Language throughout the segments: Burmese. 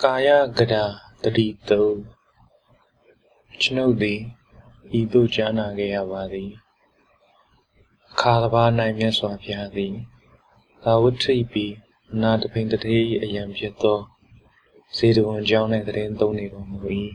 Kaya gada tadi to Chnodi Idu Jana Gayavadi Kalaba Naimya Swapiadi Tawutripi Not painted he a yam pieto Sidu and John at the end only Mui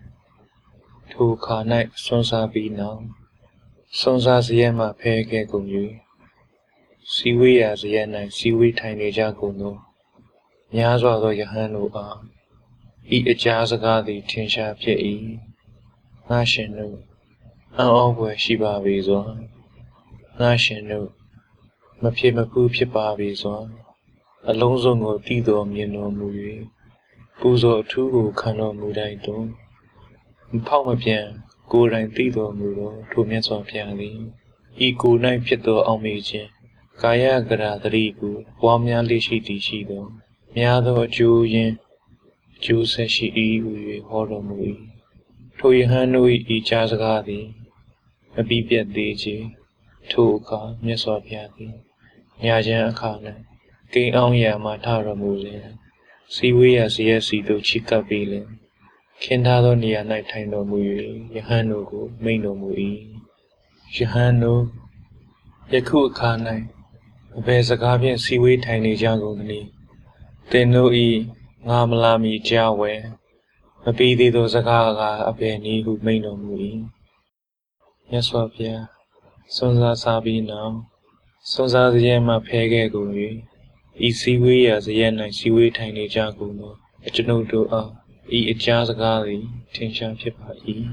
Tu Karnak Sonsa be now Sonsa Yama Pege Gumi Siwi as Yana Siwi Tiny Jagono Yazwa do Yahanu are Eat a jazzagadi tinsha pie Nashinu always Shiba Vizon Nashinu Mapie Mapu Pipa Vizon Alonso no Tido Mino Mui Puzo Tugu Kano Mudaito Palmapian Guran Tido Mudo to Meso Piani Iku Nai Pieto Almijin Kaya Gara Rigu Wamya Lishi Shido Miado Juyin Juse shi ui horomui. Toyahanui I jazgadi. A bibia deji. Tuka, Mesopiati. Yajan Akana. Gay on Yamatara Mule. Siwi as yesi do chica bile. Kendado nia night time no mui. Yahanugu, maino mui. Yahanu. Yaku Kanai. Bezagabian Siwi tiny jungle ni. Teno I. Ngamalami Jawe, a bidi those agaga a penny who made no mui. Yaswapia, Sonza Sabi now, Sonza the Yama Pege Gui, E. Siwi as a yen and Siwi tiny jaguno, a genoto a, E. Jazzagali, Tinsha Pipa E.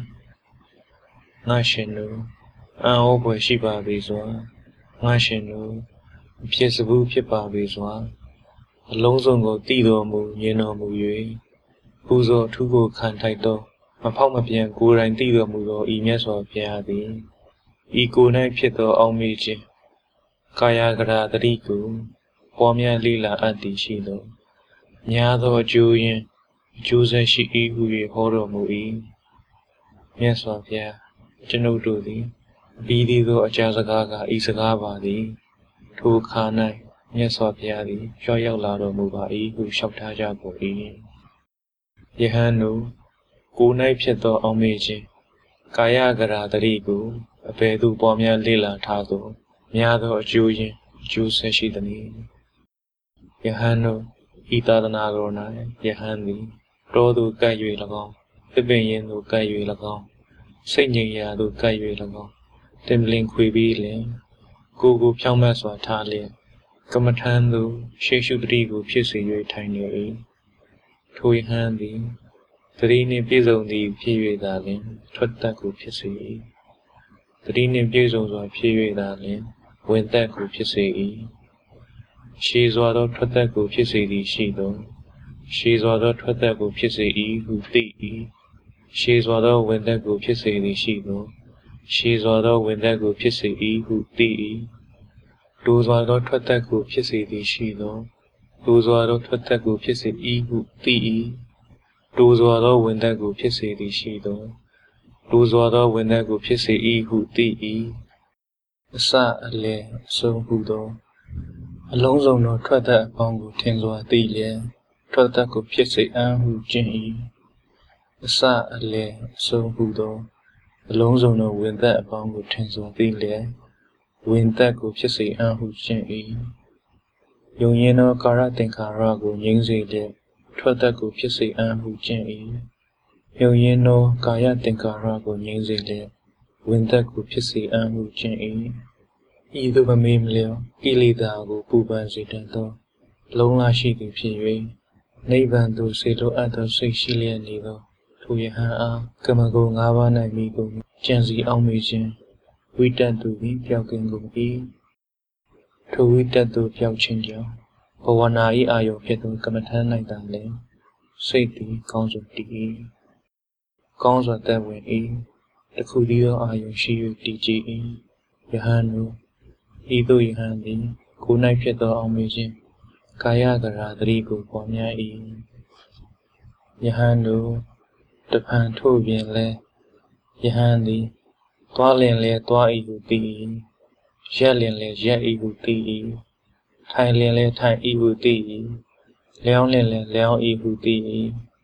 Nashinu, an obo Shiba Bizwa, Nashinu, Piesabu Pipa Bizwa. Alonso go Tido mu, Yeno mu, Puzo Tugo Cantaito, Mapamapian Guran Tido Mugo, Imeso Piadi, Iko Nai Pieto Almiji, Kaya Gara Riku, Pomia Lila Anti Shido, Nyado Julian, Juse Shi Igu Horo Mui, Meso Pia, Genodudi, Bidido Jazagaga Isagavadi, Tu Kanai. Mesopiadi, Joya Lado Mubai, who shot Tajago E. Yahanu, Gunai Pieto Omeji, Kaya Gara Rigu, a Bedu Bomia Lila Tago, Miado Julian, Juse Shidani. Yahanu, Ita the Nagrona, Yahandi, Rodu Gayu Lagon, the Benyenu Gayu Lagon, Singing Yadu Gayu Lagon, Dimling Quibi, Gugu Pyangmaswa Talia. Kamatando, Sheshu Drigo, Pisi, tiny Toy handy, Trini Bizo the period darling, Twataku Pisi. Trini Bizo the period darling, when Taku Pisi. She's what Twataku Pisi di Shido. She's what Twataku Pisi who dee. She's what when Taku Pisi di Shido. She's what when Taku Pisi who dee. Those are not Twataku Pisi di Shido. Those are not Twataku Pisi who dee. Those are all when Taku Pisi di Shido. Those are all when Taku Pisi who dee. Sa le so hudo. Alonso no Twata Bongo Tenzwa Dile. Twataku Pisi an who jin. Sa le so hudo. Alonso no when that Bongo Tenzwa Dile. When that go Pisi an who jin. Yongino Kara Tinkarago Yingzi, Twataku Pisi an who jin. Yongino Kaya Tinkarago Yingzi, when that go Pisi an who jin. Either a meme leo, Ilidago, Puban Zitato, Lola Shiki Piri, Navan do Seto at the Sicilian Nido, to Yaha, Kamago Navan amigo, Janzi Almijin. We tend to be Piakingo E. To we tend to Piao Chinja. Pawanai Ayo Pieto Kamatan like that lane. Safety, Council D. Council that way E. The Kudio Ayo Shiu DGE. Yahanu. Ido Yahandi. Kunai Pieto Almijin. Kaya Gara Drigo Pomia E. Yahanu. The Pantobian Le. Yahandi. Toilin le toa igu ti, Jelin le jet igu ti, Thailand le Thai igu ti, Leon le Leon igu ti,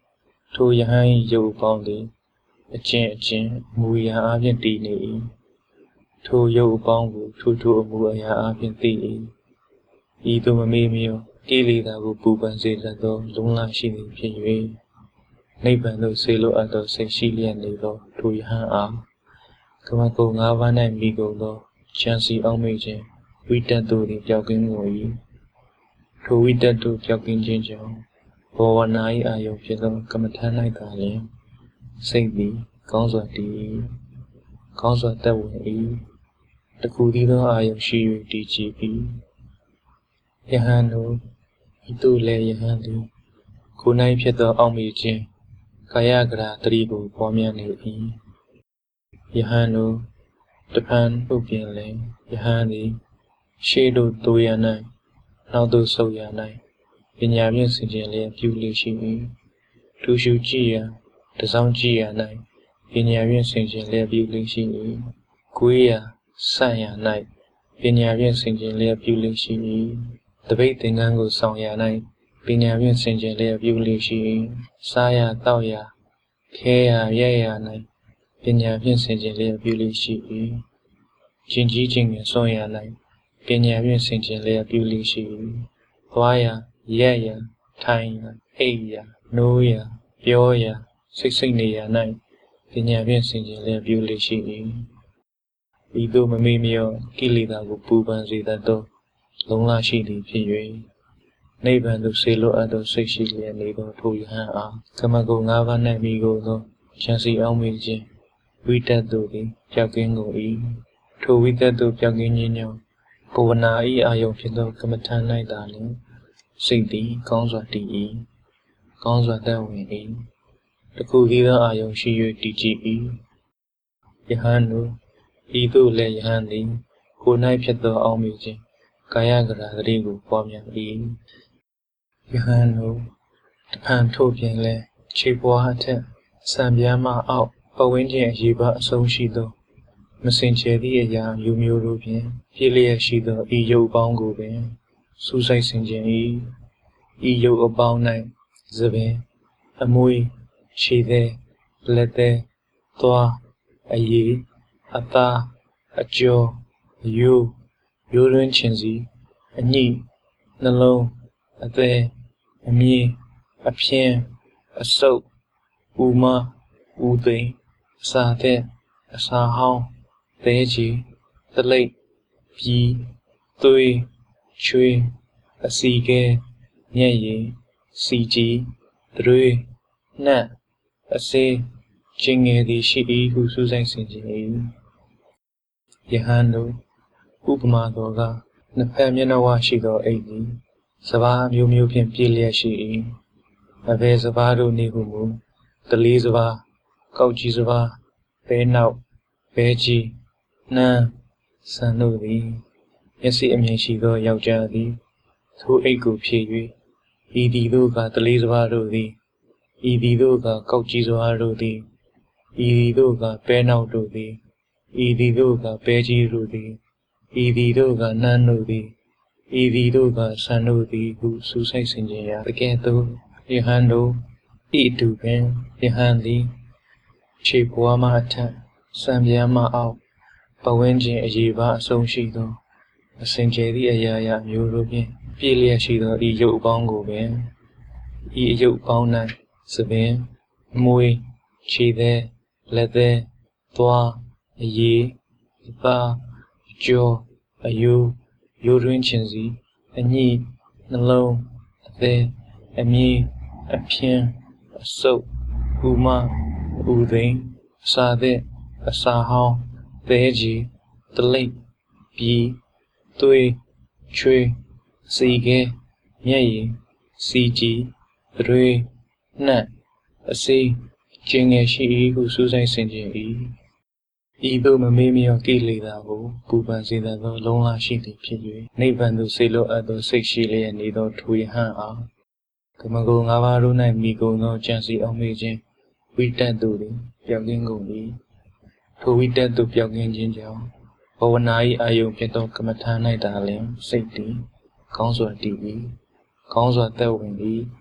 ထိုယဟန်၏ရုပ်ပေါင်းသည်အကျင့်မူရာအားဖြင့်တည်နေ၏ထိုရုပ်ပေါင်းကိုထိုအမူအရာအားဖြင့်သိ၏ဤသို့မမေ့မြောကိလေသာကိုပူပန်စေတတ်သောလုံးလရှိသည်ဖြစ်၍နိဗ္ဗာန်သို့ဆေလိုအပ်သောစိတ်ရှိလျက်နေသောထိုယဟန်အားကမကုံ၅ပါး၌မိကုန်သောဉာဏ်စီအောင်မိခြင်းဝိတ္တတို့သည်ပျောက်ကင်းကုန်၏ထိုဝိတ္တတို့ပျောက်ကင်းခြင်းကြောင့်ဘောဝနာ၏အာယုံဖြစ်သောကမ္မထာ၌သာလျှင်စိတ်သည်ကောင်းစွာတည်၏ကောင်းစွာသက်ဝင်၏တခုတည်းသောအာယုံရှိ၍တည်ကြည်၏ယဟန်တို့ဤသို့လည်းယဟန်သည်ကိုယ်၌ဖြစ်သောအောက်မေ့ခြင်းကာယကရာတတိကိုပွားများနေ၏ယဟန်တို့တဖန်ပုတ်ပြင်လည်းယဟန်သည်ရှေ့သို့တိုးရ၌နောက်သို့ဆုတ်ရ၌ပညာဖြင့်ဆင်ခြင်လျက်ပြုလေရှိ၏ထူရှုကြည့်ရာတစောင်းကြည့်ရာ၌ပညာဖြင့်ဆင်ခြင်လျက်ပြုလေရှိ၏ကိုယ်ရာဆန့်ရာ၌ပညာဖြင့်ဆင်ခြင်လျက်ပြုလေရှိ၏တပိတ်သင်္ကန်းကိုဆောင်ရာ၌ပညာဖြင့်ဆင်ခြင်လျက်ပြုလေရှိ၏စားရာတောက်ရာခဲရာရဲရာ၌ပညာဖြင့်ဆင်ခြင်လျက်ပြုလေရှိ၏ကျင်ကြီးခြင်းငယ်စွန့်ရာ၌ပညာဖြင့်ဆင်ခြင်လျက်ပြုလေရှိ၏သွားရာရက်ရာထိုင်ရာအိပ်ရာနိုးရာပြောရာစိတ်နေရာ၌ပညာဖြင့်ဆင်ခြင်လျက်ပြုလေရှိ၏ဤသို့မမေ့မြော့ကိလေသာကိုပူပန်စေတတ်သောလုံးလရှိသည်ဖြစ်၍နိဗ္ဗာန်သို့ဆေလိုအပ်သောစိတ်ရှိလျက်နေသောထိုယဟန်အားကမ္မဂုဏ်၅ပါး၌မိကုန်သောဉာဏ်စီအောင်မေ့ခြင်းဝိတ္တတို့သည်ပျောက်ကင်းကုန်၏ထိုဝိတ္တတို့ပျောက်ကင်းခြင်းကြောင့်ဘဝနာ၏အာယုံဖြစ်သောကမ္မထာ၌သာလျှင်စိတ်သည်ကောင်းစွာတည်၏ကောင်းစွာသက်ဝင်၏တခုတည်းသောအာယုံရှိ၍တည်ကြည်၏ယဟန်တို့ဤသို့လည်းယဟန်သည်ကိုယ်၌ဖြစ်သောအောက်မေ့ခြင်းကာယကရာတတိကိုပွားများ၏ယဟန်တို့တဖန်ထို့ပြင်လည်းခြေပွားအထက်စံပြားမှအောက်ပဝင်းခြင်းအရေးပါအဆုံးရှိသောမစင်ကြယ်သည့်အရာမျိုးမျိုးတို့ဖြင့်ပြည့်လျက်ရှိသောဤရုပ်ပေါင်းကိုပင်စူးစိုက်ဆင်ခြင်၏ဤရုပ်အပေါင်း၌သပင်အမွေခြေသည်လက်သည်သွားအရည်အသားအကျော်အယိုးရိုးရင်းချင်စီအညှိနှလုံးအသည်အမြင်အဖြင်းအဆုပ်ဥမဥသိမ်အစာသက်အစာဟောင်းသဲချီသလိပ်ပြည်သွေးချွေးအစီကဲမျက်ရည်စီကြီးသွေးနှက်အစေးခြင်းငယ်သည်ရှိ၏ဟုစူးစိုက်ဆင်ခြင်၏ယဟန်တို့ဥပမာတော်ကနှစ်ဖက်မျက်နှာဝရှိသောအိတ်သည်စပါးမျိုးမျိုးဖြင့်ပြည့်လျက်ရှိ၏အဘယ်စပါးတို့နည်းဟုမူတလေးစပါးကောက်ကြီးစပါးဘဲနောက်ဘဲကြီးနှမ်းဆန်တို့သည်မျက်စိအမြင်ရှိသောယောက်ျားသည်ထိုအိတ်ကိုဖြည့်၍ဤသည်တို့ကတလေးစပါးတို့သည်ဤသည်တို့ကကောက်ကြီးစပါးတို့သည်ဤသည်တို့ကဘဲနောက်တို့သည်ဤသည်တို့ကဘဲကြီးတို့သည်ဤသည်တို့ကနှမ်းတို့သည်ဤသည်တို့ကဆန်တို့သည်ဟုစူးစိုက်ဆင်ခြင်ရာတကယ်သို့ယဟန်တို့ဤတူပင်ယဟန်သည်ခြေပွားမှအထက်စံပြားမှအောက်ပဝင်းခြင်းအရေးပါအဆုံးရှိသောအစင်ကြယ်သည့်အရာရာမျိုးတို့ဖြင့်ပြည့်လျက်ရှိသောဤရုပ်အပေါင်းကိုပင်ဤအယုတ်ပေါင်း၌သပင်မွေခြေသည်လက်သည်သွားအရည်အသားအကျော်အယိုးရိုးရင်းချင်စီအညှိနှလုံးအသည်အမြင်အဖြင်းအဆုပ်ဥမဥသိမ်အစာသက်အစာဟောင်းသဲကြီးတလိပ်ပြည်သွေးချွေးစီကဲမျက်ရည်စီကြီးသွေးနှက်အစေးခြင်းငယ်ရှိ၏ဟုစူးစိုက်ဆင်ခြင်၏ဤသို့မမေ့မြော့ကိလေသာကိုပူပန်စေတတ်သောလုံးလရှိသည်ဖြစ်၍နိဗ္ဗာန်သို့ဆေလိုအပ်သောစိတ်ရှိလျက်နေသောထိုယဟန်အားကမ္မဂုဏ်၅ပါးတို့၌မိကုန်သောဉာဏ်စီအောင်မေ့ခြင်းဝိတ္တတို့သည်ပျောက်ကင်းကုန်၏ထိုဝိတ္တတို့ပျောက်ကင်းခြင်းကြောင့်ဘဝနာ၏အာယုံဖြစ်သောကမ္မထာ၌သာလျှင်စိတ်သည်ကောင်းစွာတည်၏ကောင်းစွာသက်ဝင်၏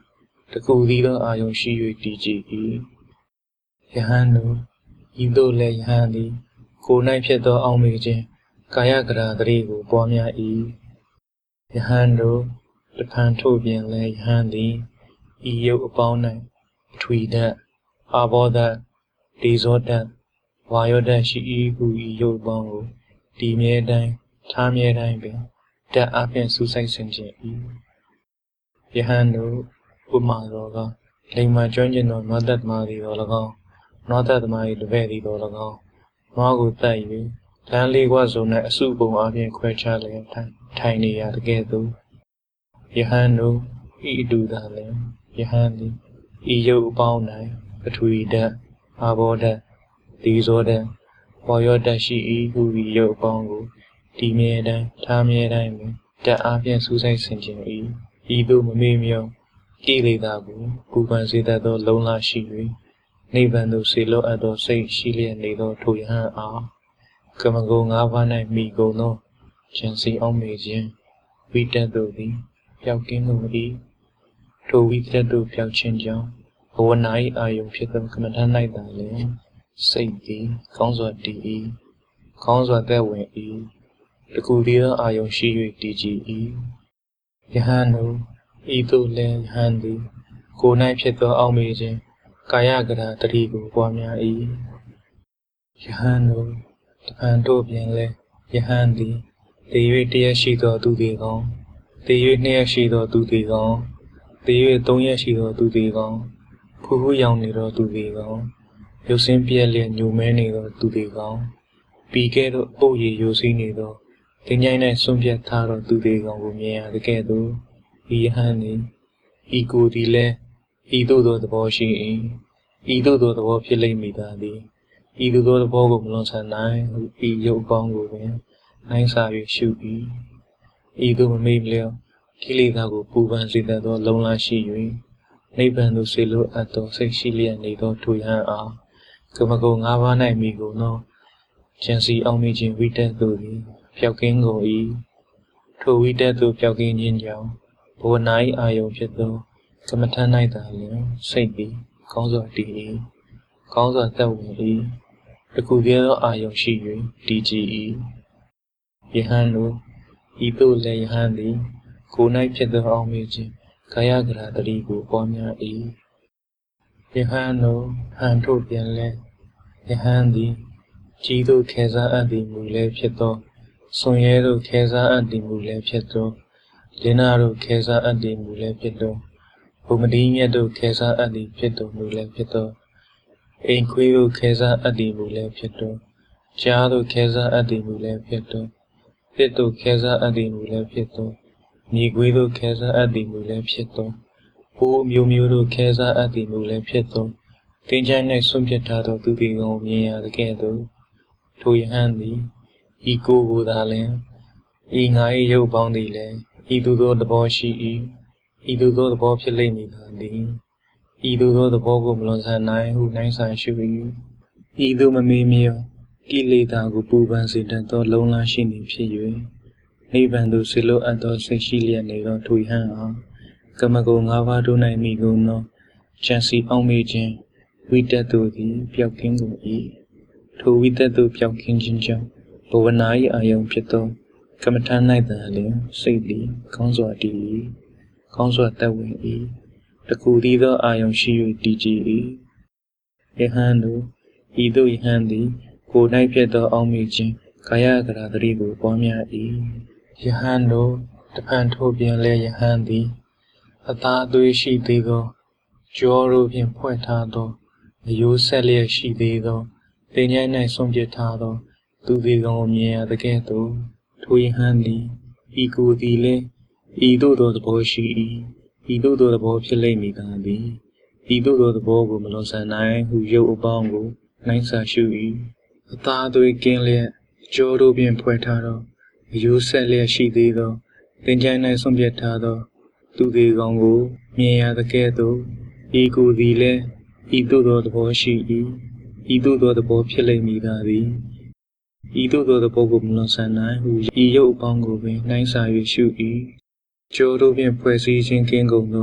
တကူသည်သောအာယုံရှိ၍တည်ကြည်၏ယဟန်တို့ဤသို့လည်းယဟန်သည်ကိုယ်၌ဖြစ်သောအောက်မေ့ခြင်းကာယကရာတရေကိုပွားများ၏ယဟန်တို့တဖန်ထို့ပြင်လည်းယဟန်သည်ဤယုတ်အပေါင်း၌ထွေဓာတ်အာဘောဓာတ်ဒေဇောဓာတ်ဝါယောဓာတ်ရှိ၏ဟုဤယုတ်အပေါင်းကိုဒီမြဲတိုင်းထားမြဲတိုင်းပင်ဓာတ်အပြင်စူးစိုက်ဆင်ခြင်း၏ယဟန်တို့ဥမာတော်ကလိမ္မာကျွမ်းကျင်သောနွားသက်သမားသည်တော်၎င်းနွားသက်သမား၏တပည့်သည်တော်၎င်းနွားကိုတိုက်၍လမ်းလေးခွစုံ၌အစုပုံအပြင်ခွဲခြားလျက်ထိုင်နေရတကဲ့သို့ယဟန်တို့ဤအတူသာလျှင်ယဟန်သည်ဤယုတ်အပေါင်း၌ပထဝီဓာတ်အာဘောဓာတ်ဒေဇောဓာတ်ဝါယောဓာတ်ရှိ၏ဟုဤယုတ်အပေါင်းကိုဒီမြဲတိုင်းထားမြဲတိုင်းပင်ဓာတ်အပြင်စူးစိုက်ဆင်ခြင်း၏ဤသို့မမေ့မြောက်ကိလေသာကိုပူပန်စေတတ်သောလုံလရှိ၍နိဗ္ဗာန်သို့ဆေလွတ်အပ်သောစိတ်ရှိလျက်နေသောထိုယဟန်အားကမ္မဂုဏ်၅ပါး၌မိကုန်သောဉာဏ်စီအောင်မေခြင်းဝိတ္တတို့သည်ပျောက်ကင်းမှု၏ထိုဝိတ္တတို့ပျောက်ခြင်းကြောင့်ဘဝနာ၏အာယုံဖြစ်သောကမ္မထာ၌သာလျှင်စိတ်သည်ကောင်းစွာတည်၏ကောင်းစွာသက်ဝင်၏တကူတည်းသောအာယုံရှိ၍တည်ကြည်၏ယဟန်တို့ဤသို့လည်းယဟန်သည်ကိုယ်၌ဖြစ်သောအောက်မေ့ခြင်းကာယကရာတတိကိုပွားများ၏ယဟန်တို့တဖန်တို့ပြင်လည်းယဟန်သည်တည်၍တစ်ရက်ရှိသောသူသည်ကောင်းတည်၍နှစ်ရက်ရှိသောသူသည်ကောင်းတည်၍သုံးရက်ရှိသောသူသည်ကောင်းဖူးဖူးရောင်နေသောသူသည်ကောင်းရုပ်ဆင်းပြည့်လျက်ညူမဲနေသောသူသည်ကောင်းပြီးခဲ့သောအုပ်ရည်ရိုစီးနေသောတင်ញိုင်း၌ဆွန့်ပြတ်ထားသောသူသည်ကောင်းကိုမြင်ရတကဲ့သို့ဤယဟန်သည်ဤကိုယ်သည်လည်းဤသို့သောသဘောရှိ၏ဤသို့သောသဘောဖြစ်လိမ့်မည်သာသည်ဤသို့သောသဘောကိုမလွန်ဆန်နိုင်ဟုဤယုတ်ပေါင်းကိုပင်နိုင်စာ၍ရှု၏ဤသို့မမေ့လျော့ကိလေသာကိုပူပန်စေတတ်သောလုံလရှိ၍နိဗ္ဗာန်သို့ဆေလွတ်အပ်သောစိတ်ရှိလျက်နေသောထိုယဟန်အားကမ္မဂုဏ်၅ပါး၌မိကုန်သောဉာဏ်စီအောင်မေ့ခြင်းဝိတ္တတို့သည်ပျောက်ကင်းကုန်၏ထိုဝိတ္တတို့ပျောက်ကင်းခြင်းကြောင့်ဘဝနာ၏အာယုံဖြစ်သောကမ္မထာ၌သာလျှင်စိတ်သည်ကောင်းစွာတည်၏ကောင်းစွာသက်ဝင်၏တကူတည်းသောအာယုံရှိ၍တည်ကြည်၏ယဟန်တို့ဤသို့လည်းယဟန်သည်ကိုယ်၌ဖြစ်သောအောင်မေ့ခြင်းကာယကရာတတိကိုပွားများ၏ယဟန်တို့ဟန်ထို့ပြန်လည်းယဟန်သည်ကြီးသို့ခဲစားအပ်သည်မူလည်းဖြစ်သောဆွန်ရဲသို့ခဲစားအပ်သည်မူလည်းဖြစ်သောလင်းနာတို့ခဲစားအပ်သည်မူလည်းဖြစ်သောဘုမတိမြတ်တို့ခဲစားအပ်သည်ဖြစ်တော်မူလည်းဖြစ်သောအိမ်ခွေးတို့ခဲစားအပ်သည်မူလည်းဖြစ်သောကြားတို့ခဲစားအပ်သည်မူလည်းဖြစ်သောသစ်တို့ခဲစားအပ်သည်မူလည်းဖြစ်သောမြေခွေးတို့ခဲစားအပ်သည်မူလည်းဖြစ်သောဘိုးမျိုးမျိုးတို့ခဲစားအပ်သည်မူလည်းဖြစ်သောတင်ချိုင်း၌ဆွန့်ပစ်ထားသောသူသည်ကိုမြင်ရသကဲ့သို့ထိုယဟန်သည်ဤကိုယ်ကိုသာလျှင်ဤငါ၏ရုပ်ပေါင်းသည်လည်းဤသို့သောသဘောရှိ၏ဤသို့သောသဘောဖြစ်လိမ့်မည်သာသည်ဤသို့သောသဘောကိုမလွန်ဆန်နိုင်ဟုနိုင်ဆိုင်ရှု၏ဤသို့မမေ့မြော့ကိလေသာကိုပူပန်စေတတ်သောလုံလရှိနေဖြစ်၍နိဗ္ဗာန်သို့ဆေလွတ်အပ်သောစိတ်ရှိလျက်နေသောထိုဟန်အားကမ္မဂုဏ်၅ပါးတို့၌မိကုန်သောဉာဏ်စီအောင်မေ့ခြင်းဝိတ္တတို့သည်ပျောက်ကင်းကုန်၏ထိုဝိတ္တတို့ပျောက်ကင်းခြင်းကြောင့်ဘဝနာ၏အာယုံဖြစ်သောကမ္မထာ၌သာလျှင်စိတ်သည်ကောင်းစွာတည်၏ကောင်းစွာသက်ဝင်၏တကူတည်းသောအာယုံရှိ၍တည်ကြည်၏ယဟန်တို့ဤသို့ယဟန်သည်ကိုယ်၌ဖြစ်သောအောက်မေ့ခြင်းကာယကရာတတိကိုပွားများ၏ယဟန်တို့တဖန်ထို့ပြင်လည်းယဟန်သည်အသာအသွေးရှိသေးသောကြောတို့ဖြင့်ဖွဲ့ထားသောအယိုးဆက်လျက်ရှိသေးသောတင်ញိုင်း၌ဆွန့်ပစ်ထားသောသူသည်ကိုမြင်ရသကဲ့သို့ထိုယဟန်သည်ဤကိုယ်သည်လည်းဤသို့သောသဘောရှိ၏ဤသို့သောသဘောဖြစ်လိမ့်မည်သာသည်ဤသို့သောသဘောကိုမလွန်ဆန်နိုင်ဟုရုပ်အပေါင်းကိုနိုင်စာရှု၏အသာအသွေးကင်းလျက်ကြောတို့ဖြင့်ဖွဲ့ထားသောအယိုးဆက်လျက်ရှိသေးသောတင်ချိုင်း၌ဆွန့်ပစ်ထားသောသူသည်ကောင်ကိုမြင်ရသကဲ့သို့ဤကိုယ်သည်လည်းဤသို့သောသဘောရှိ၏ဤသို့သောသဘောဖြစ်လိမ့်မည်သာသည်ဤသို့သောသဘောကိုမလွန်ဆန်နိုင်ဟုဤရုပ်အပေါင်းကိုပင်နိုင်စာ၍ရှု၏ကြောတို့ဖြင့်ဖွဲ့စည်းခြင်းကင်းကုန်သော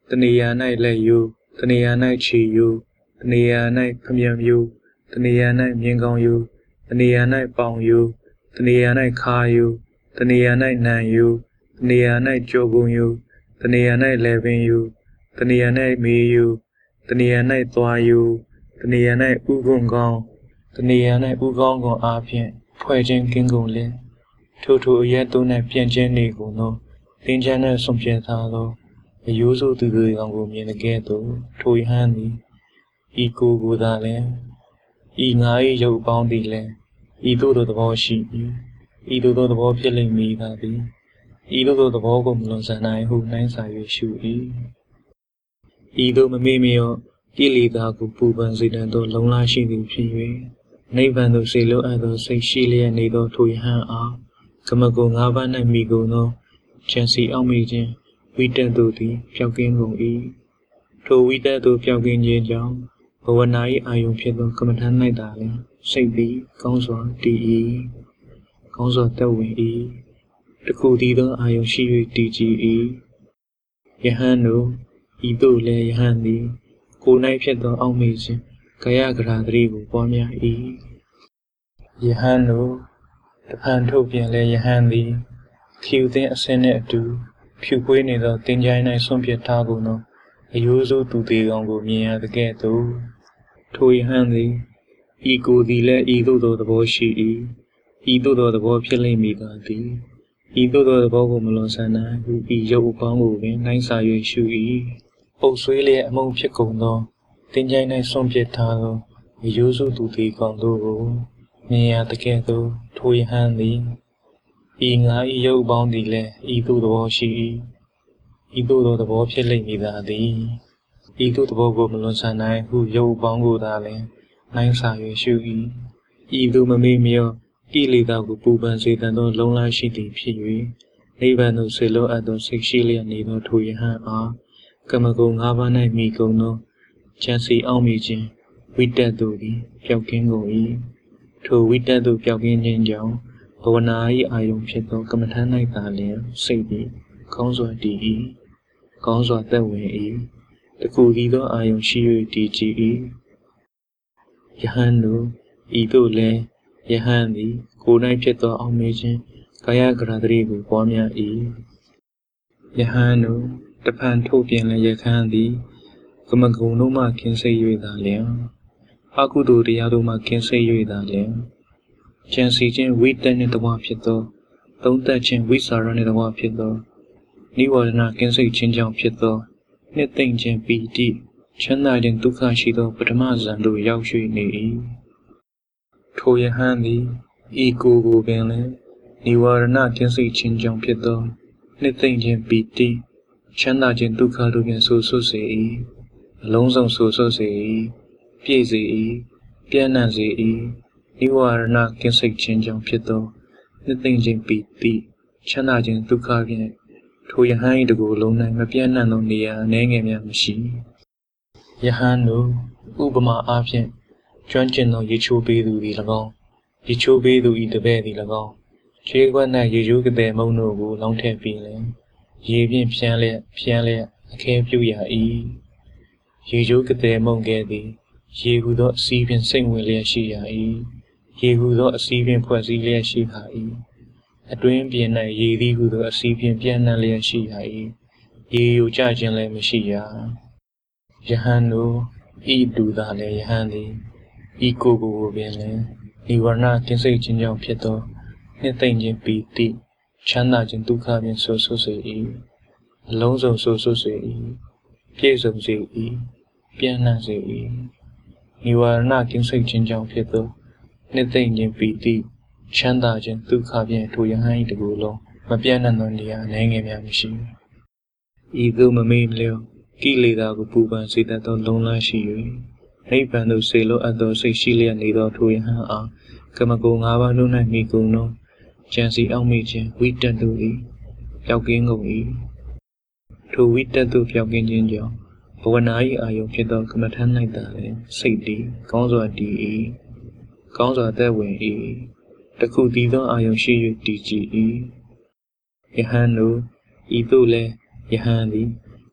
တနေရာ၌လက်ယိုတနေရာ၌ခြေယိုတနေရာ၌ဖျံယိုတနေရာ၌မြင်ကောင်းယိုတနေရာ၌ပေါင်ယိုတနေရာ၌ခါယိုတနေရာ၌နံယိုတနေရာ၌ကြောကုံယိုတနေရာ၌လဲပင်ယိုတနေရာ၌မေယိုတနေရာ၌သွားယိုတနေရာ၌ဥကုံကောင်းတနေရာ၌ဥကောင်းကုန်အားဖြင့်ဖွဲ့ခြင်းကင်းကုန်လင်ထိုအရက်သုံး၌ပြန့်ကျင်းနေကုန်သောသင်္ချမ်း၌ဆုံးဖြတ်ထားသောအယိုးစုသူတွေကောင်ကိုမြင်တဲ့ကဲ့သို့ထိုယဟန်သည်ဤကိုသာလည်းဤငါ၏ရုပ်ပေါင်းသည်လည်းဤသို့သောသဘောရှိ၏ဤသို့သောသဘောဖြစ်လိမ့်မည်သာသည်ဤသို့သောသဘောကိုမလွန်ဆန်နိုင်ဟုနှိုင်းစာ၍ရှု၏ဤသို့မမေ့မလျော့ကိလေသာကိုပူပန်စေတတ်သောလုံလရှိသည်ဖြစ်၍နိဗ္ဗာန်သို့စေလိုအပ်သောစိတ်ရှိလျက်နေသောထိုယဟန်အားကမကုံ၅ပါး၌မိကုန်သောဉာဏ်စီအောက်မေ့ခြင်းဝိတ္တတို့သည်ပျောက်ကင်းကုန်၏ထိုဝိတ္တတို့ပျောက်ကင်းခြင်းကြောင့်ဘဝနာ၏အာယုံဖြစ်သောကမ္မထာ၌သာလျှင်စိတ်သည်ကောင်းစွာတည်၏ကောင်းစွာသက်ဝင်၏တခုတည်းသောအာယုံရှိ၍တည်ကြည်၏ယဟန်တို့ဤသို့လည်းယဟန်သည်ကိုယ်၌ဖြစ်သောအောက်မေ့ခြင်းကာယကရာသတိကိုပွားများ၏ယဟန်တို့တဖန်ထုတ်ပြန်လည်းယဟန်သည်ခီယူသင်းအစင်းနှင့်အတူဖြူပွေးနေသောတင်ကြိုင်း၌ဆွန့်ပစ်ထားကုန်သောအယိုးစိုးသူသေးကောင်ကိုမြင်ရသကဲ့သို့ထိုယဟန်သည်ဤကိုယ်သည်လည်းဤသို့သောသဘောရှိ၏ဤသို့သောသဘောဖြစ်လိမ့်မည်သာသည်ဤသို့သောသဘောကိုမလွန်ဆန်နိုင်ဟုဤရုပ်အပေါင်းကိုပင်နှိုင်းစာ၍ရှု၏ပုတ်ဆွေးလျက်အမုံဖြစ်ကုန်သောတင်ကြိုင်း၌ဆွန့်ပစ်ထားသောအယိုးစိုးသူသေးကောင်တို့ကိုမြင်ရသကဲ့သို့ထိုယဟန်သည်ဤငါ၏ရုပ်ပေါင်းသည်လည်းဤသို့သဘောရှိ၏ဤသို့သောသဘောဖြစ်လိမ့်မည်သာသည်ဤသို့သဘောကိုမလွန်ဆန်နိုင်ဟုရုပ်ပေါင်းကိုသာလည်းနှိုင်းစာ၍ရှု၏ဤသို့မမေ့မလျော့ကိလေသာကိုပူပန်စေတတ်သောလုံလရှိသည်ဖြစ်၍နိဗ္ဗာန်သို့စေလိုအပ်သောစိတ်ရှိလျက်နေသောထိုယဟန်အားကမကုံ၅ပါး၌မိကုန်သောဉာဏ်စီအောင်မိခြင်းဝိတ္တတို့သည်ပျောက်ကင်းကုန်၏ထိုဝိတ္တတို့ပျောက်ကင်းခြင်းကြောင့်ဘဝနာ၏အာယုံဖြစ်သောကမ္မထာ၌သာလျှင်စိတ်သည်ကောင်းစွာတည်၏ကောင်းစွာသက်ဝင်၏တခုတည်းသောအာယုံရှိ၍တည်ကြည်၏ယဟန်တို့ဤသို့လည်းယဟန်သည်ကိုယ်၌ဖြစ်သောအောက်မေ့ခြင်းကာယကရာသတိကိုပွားများ၏ယဟန်တို့တဖန်ထုတ်ပြန်လည်းယဟန်သည်ကမကုံတို့မှကင်းစိတ်၍သာလျှင်အကုသိုလ်တရားတို့မှကင်းစိတ်၍သာလျှင်ဉာဏ်စီခြင်းဝိတ္တနှင့်တဝဖြစ်သောသုံးသက်ခြင်းဝိစာရနှင့်တဝဖြစ်သောနိဝရဏကင်းစိတ်ခြင်းကြောင့်ဖြစ်သောနှစ်သိမ့်ခြင်းပီတိချမ်းသာခြင်းဒုက္ခရှိသောပထမဇန်သို့ရောက်ရှိနေ၏ထိုယဟန်သည်ဤကိုယ်ကိုပင်လည်းနိဝရဏကင်းစိတ်ခြင်းကြောင့်ဖြစ်သောနှစ်သိမ့်ခြင်းပီတိချမ်းသာခြင်းဒုက္ခတို့ဖြင့်ဆိုဆွစေ၏အလုံးစုံဆိုဆွစေ၏ပြည့်စေ၏ပြည့်နှံ့စေ၏နိဝရဏကင်းစိတ်ခြင်းကြောင့်ဖြစ်သောနှစ်သိမ့်ခြင်းပီတိချမ်းသာခြင်းဒုက္ခဖြင့်ထိုယဟန်၏တကူလုံး၌မပြည့်နှံ့သောနေရာအနည်းငယ်များမရှိယဟန်တို့ဥပမာအားဖြင့်ကျွမ်းကျင်သောရေချိုးပေးသူသည်၎င်းရေချိုးပေးသူ၏တပည့်သည်၎င်းခြေခွက်၌ရေချိုးကတဲ့မုံတို့ကိုလောင်းထည့်ပြီးလျှင်ရေဖြင့်ဖြန်းလျက်အခဲပြုရ၏ရေချိုးကတဲ့မုံကဲ့သည်ရေဟုသောအစည်းဖြင့်စိတ်ဝင်လျက်ရှိရ၏ရေဟုသောအစည်းဖြင့်ဖွဲ့စည်းလျက်ရှိပါ၏အတွင်းပြင်၌ရေသည်ဟုသောအစည်းဖြင့်ပြန့်နှံ့လျက်ရှိရ၏ရေယိုကျခြင်းလည်းမရှိရယဟန်တို့ဤတူသာလည်းယဟန်သည်ဤကိုယ်ကိုပင်လည်းနိဝရဏကင်းစိတ်ခြင်းကြောင့်ဖြစ်သောနှစ်သိမ့်ခြင်းပီတိချမ်းသာခြင်းဒုက္ခဖြင့်ဆိုဆွစေ၏အလုံးစုံဆိုဆွစေ၏ပြည့်စုံစေ၏ပြန့်နှံ့စေ၏နိဝရဏကင်းစိတ်ခြင်းကြောင့်ဖြစ်သောနှစ်သိမ့်ခြင်းပီတိချမ်းသာခြင်းဒုက္ခဖြင့်ထိုယဟန်၏တကူလုံးမပြန့်နှံ့သောနေရာအနည်းငယ်များမရှိဤသို့မမေ့လျော့ကိလေသာကိုပူပန်စေတတ်သောလုံလရှိ၍နိဗ္ဗာန်သို့စေလိုအပ်သောစိတ်ရှိလျက်နေသောထိုယဟန်အားကမကုံ၅ပါးလုံး၌မိကုန်သောဉာဏ်စီအောက်မေ့ခြင်းဝိတ္တတို့သည်ပျောက်ကင်းကုန်၏ထိုဝိတ္တတို့ပျောက်ကင်းခြင်းကြောင့်ဘဝနာ၏အာယုံဖြစ်သောကမ္မထာ၌သာလျှင်စိတ်သည်ကောင်းစွာတည်၏ကောင်းစွာသက်ဝင်၏တခုတည်းသောအာယုံရှိ၍တည်ကြည်၏ယဟန်တို့ဤသို့လည်းယဟန်သည်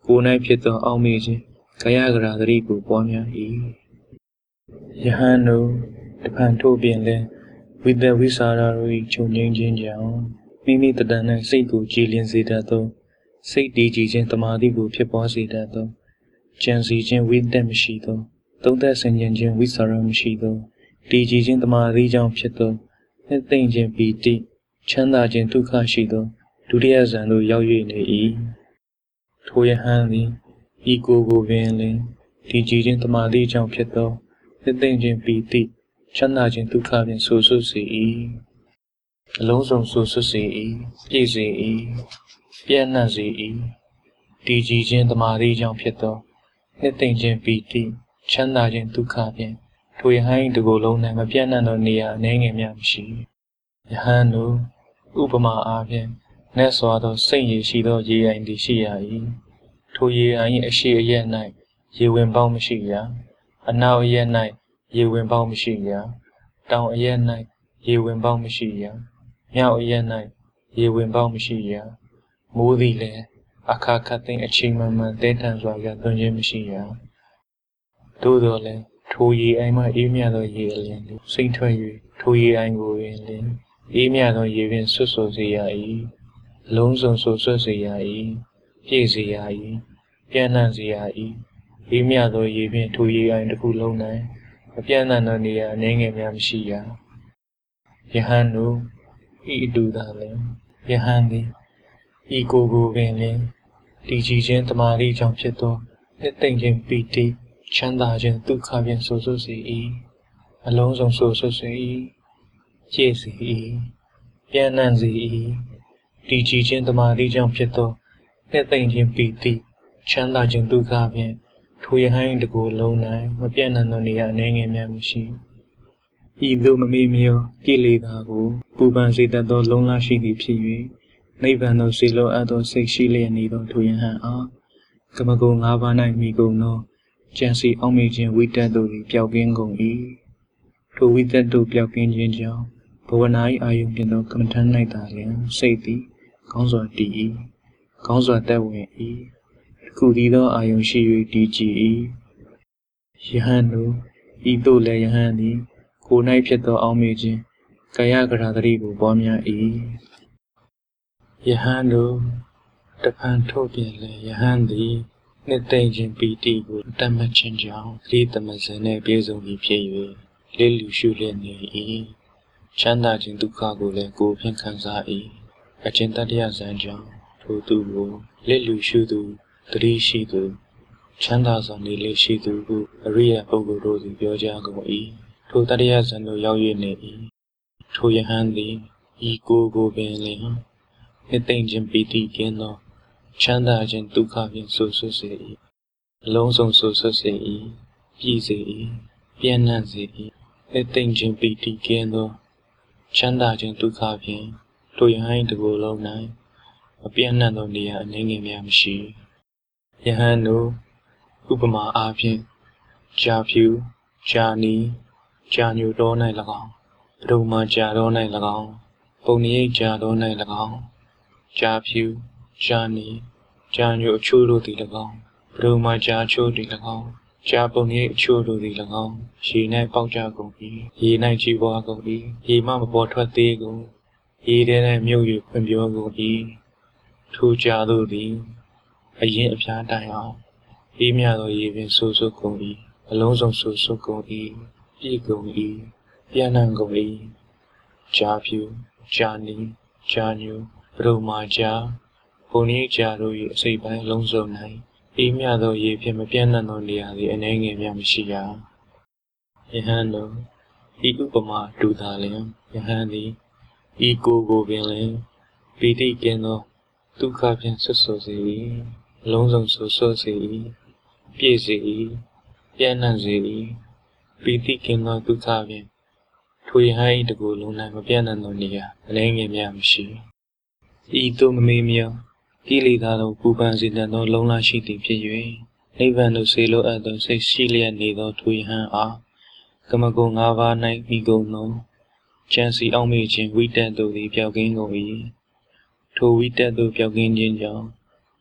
ကိုယ်၌ဖြစ်သောအောက်မေ့ခြင်းကာယကရာသတိကိုပွားများ၏ယဟန်တို့တဖန်ထို့ပြင်လဲဝိတ္တဝိစာရတို့၏ချုပ်ငြိမ်းခြင်းကြောင့်မိမိတဏ္ဍ၌စိတ်ကိုကြည်လင်စေတတ်သောစိတ်တည်ကြည်ခြင်းတမာတိကိုဖြစ်ပွားစေတတ်သောကြံစီခြင်းဝိတ္တမရှိသောသုံးသက်ဆင်ခြင်ခြင်းဝိစာရမရှိသောတည်ကြည်ခြင်းတမာတိကြောင့်ဖြစ်သောနှစ်သိမ့်ခြင်းပီတိချမ်းသာခြင်းဒုက္ခရှိသောဒုတိယဇန်သို့ရောက်၍နေ၏ထိုယဟန်သည်ဤကိုယ်ပင်လင်တည်ကြည်ခြင်းတမာတိကြောင့်ဖြစ်သောနှစ်သိမ့်ခြင်းပီတိချမ်းသာခြင်းဒုက္ခဖြင့်ဆူဆွတ်စေ၏အလုံးစုံဆူဆွတ်စေ၏ပြည့်စေ၏ပြည့်နှံ့စေ၏တည်ကြည်ခြင်းတမာတိကြောင့်ဖြစ်သောနှစ်သိမ့်ခြင်းပီတိချမ်းသာခြင်းဒုက္ခဖြင့်ထိုယဟန်၏တကိုယ်လုံး၌မပြတ်နှံ့သောနေရာအနည်းငယ်များမရှိယဟန်တို့ဥပမာအားဖြင့်နက်စွာသောစိတ်ရည်ရှိသောရေအိုင်သည်ရှိရ၏ထိုရေအိုင်၏အရှိအရက်၌ရေဝင်ပေါင်းမရှိရာအနောက်အရက်၌ရေဝင်ပေါင်းမရှိရာတောင်အရက်၌ရေဝင်ပေါင်းမရှိရာမြောက်အရက်၌ရေဝင်ပေါင်းမရှိရာမိုးသည်လည်းအခါခတ်သိမ်းအချိန်မှန်မှန်တဲထန်စွာရသွန်းခြင်းမရှိရာသို့တော်လည်းထိုရေအိုင်မှအေးမြသောရေအလင်းသည်စိမ့်ထွက်၍ထိုရေအိုင်ကိုပင်လင်းအေးမြသောရေဖြင့်ဆွတ်ဆိုစေရ၏အလုံးစုံဆူဆွတ်စေရ၏ပြည့်စေရ၏ပြန့်နှံ့စေရ၏အေးမြသောရေဖြင့်ထိုရေအိုင်တစ်ခုလုံး၌မပြန့်နှံ့သောနေရာအနည်းငယ်များမရှိရာယဟန်တို့ဤအတူသာလျှင်ယဟန်သည်ဤကိုယ်ပင်လင်တည်ကြည်ခြင်းတမာတိကြောင့်ဖြစ်သောနှစ်သိမ့်ခြင်းပီတိချမ်းသာခြင်းဒုက္ခဖြင့်ဆူဆွတ်စေ၏အလုံးစုံဆူဆွတ်စေ၏ပြည့်စေ၏ပြန့်နှံ့စေ၏တည်ကြည်ခြင်းတမာတိကြောင့်ဖြစ်သောနှစ်သိမ့်ခြင်းပီတိချမ်းသာခြင်းဒုက္ခဖြင့်ထိုယဟန်တကိုယ်လုံး၌မပြတ်နှံ့သောနေရာအနည်းငယ်များမရှိဤသို့မမေ့မျောကိလေသာကိုပူပန်စေတတ်သောလုံလရှိသည်ဖြစ်၍နိဗ္ဗာန်သို့စေလိုအပ်သောစိတ်ရှိလျက်နေသောထိုယဟန်အားကမဂုဏ်၅ပါး၌မိကုန်သောကြံစီအောင်မေ့ခြင်းဝိတ္တတို့သည်ပျောက်ကင်းကုန်၏ထိုဝိတ္တတို့ပျောက်ကင်းခြင်းကြောင့်ဘဝနာ၏အာယုန်ဖြင့်သောကမ္မထမ်း၌သာလျှင်စိတ်သည်ကောင်းစွာတည်၏ကောင်းစွာတက်ဝင်၏ခုတည်သောအာယုန်ရှိ၍တည်ကြည်၏ယဟန်တို့ဤသို့လည်းယဟန်သည်ကိုယ်၌ဖြစ်သောအောင်မေ့ခြင်းကာယကရာသတိကိုပွားများ၏ယဟန်တို့တဖန်ထို့ပြင်လည်းယဟန်သည်နှစ်သိမ့်ခြင်းပီတိကိုတတ်မှတ်ခြင်းကြောင့်လေးသမစံနှင့်ပြည့်စုံပြီးဖြစ်၍လေးလူရှုလျက်နေ၏ချမ်းသာခြင်းဒုက္ခကိုလည်းကိုယ်ဖြင့်ခံစား၏အကျဉ်တတ္တယဇံကြောင့်ထိုသူကိုလေးလူရှုသူတတိရှိသူချမ်းသာစွာနေလေရှိသူဟုအရိယပုဂ္ဂိုလ်တို့သည်ပြောကြကုန်၏ထိုတတ္တယဇံတို့ရောက်၍နေ၏ထိုယဟန်သည်ဤကိုယ်ပင်လျှင်နှစ်သိမ့်ခြင်းပီတိကင်းသောချမ်းသာခြင်းဒုက္ခဖြင့်ဆူဆွတ်စေ၏အလုံးစုံဆူဆွတ်စေ၏ပြည့်စေ၏ပြန့်နှံ့စေ၏နှစ်သိမ့်ခြင်းပီတိကင်းသောချမ်းသာခြင်းဒုက္ခဖြင့်ထိုယဟန်တကိုယ်လုံး၌မပြန့်နှံ့သောနေရာအနည်းငယ်များမရှိယဟန်တို့ဥပမာအားဖြင့်ကြာဖြူကြာနီကြာညိုတော်၌၎င်းပဒုမာကြာတော်၌၎င်းပုံနိယကြာတော်၌၎င်းကြာဖြူကြာနီကြာညိုအချို့တို့သည်၎င်းပဒုမာကြာအချို့သည်၎င်းကြာပုံနိယအချို့တို့သည်၎င်းရေ၌ပေါက်ကြကုန်၏ရေ၌ကြီးပွားကုန်၏ရေမှမပေါ်ထွက်သေးကုန်ရေထဲ၌မြုပ်၍ဖွံ့ဖြိုးကုန်၏ထိုကြာတို့သည်အရင်အဖျားတိုင်အောင်အေးမြသောရေပင်ဆူဆွတ်ကုန်၏အလုံးစုံဆူဆွတ်ကုန်၏ပြည့်ကုန်၏ပြန့်နှံ့ကုန်၏ကြာဖြူကြာနီကြာညိုပဒုမာကြာပုံနိယကြာတို့၏အစိပ်ပိုင်းအလုံးစုံ၌အေးမြသောရေဖြင့်မပြန့်နှံ့သောနေရာသည်အနည်းငယ်များမရှိရယဟန်တို့ဤဥပမာတူသာလျှင်ယဟန်သည်ဤကိုယ်ပင်လျှင်ပီတိကင်းသောဒုက္ခဖြင့်ဆွတ်ဆိုစေ၏အလုံးစုံဆူဆွတ်စေ၏ပြည့်စေ၏ပြန့်နှံ့စေ၏ပီတိကင်းသောဒုက္ခဖြင့်ထိုယဟန်၏တကိုယ်လုံး၌မပြန့်နှံ့သောနေရာအနည်းငယ်များမရှိဤသို့မမေ့မျောကိလေသာတို့ပူပန်စေတတ်သောလုံလရှိသည်ဖြစ်၍နိဗ္ဗာန်သို့စေလိုအပ်သောစိတ်ရှိလျက်နေသောထိုယဟန်အားကမဂုဏ်၅ပါး၌မိကုန်သောကြံစီအောင်မေ့ခြင်းဝိတ္တတို့သည်ပျောက်ကင်းကုန်၏ထိုဝိတ္တတို့ပျောက်ကင်းခြင်းကြောင့်ဘ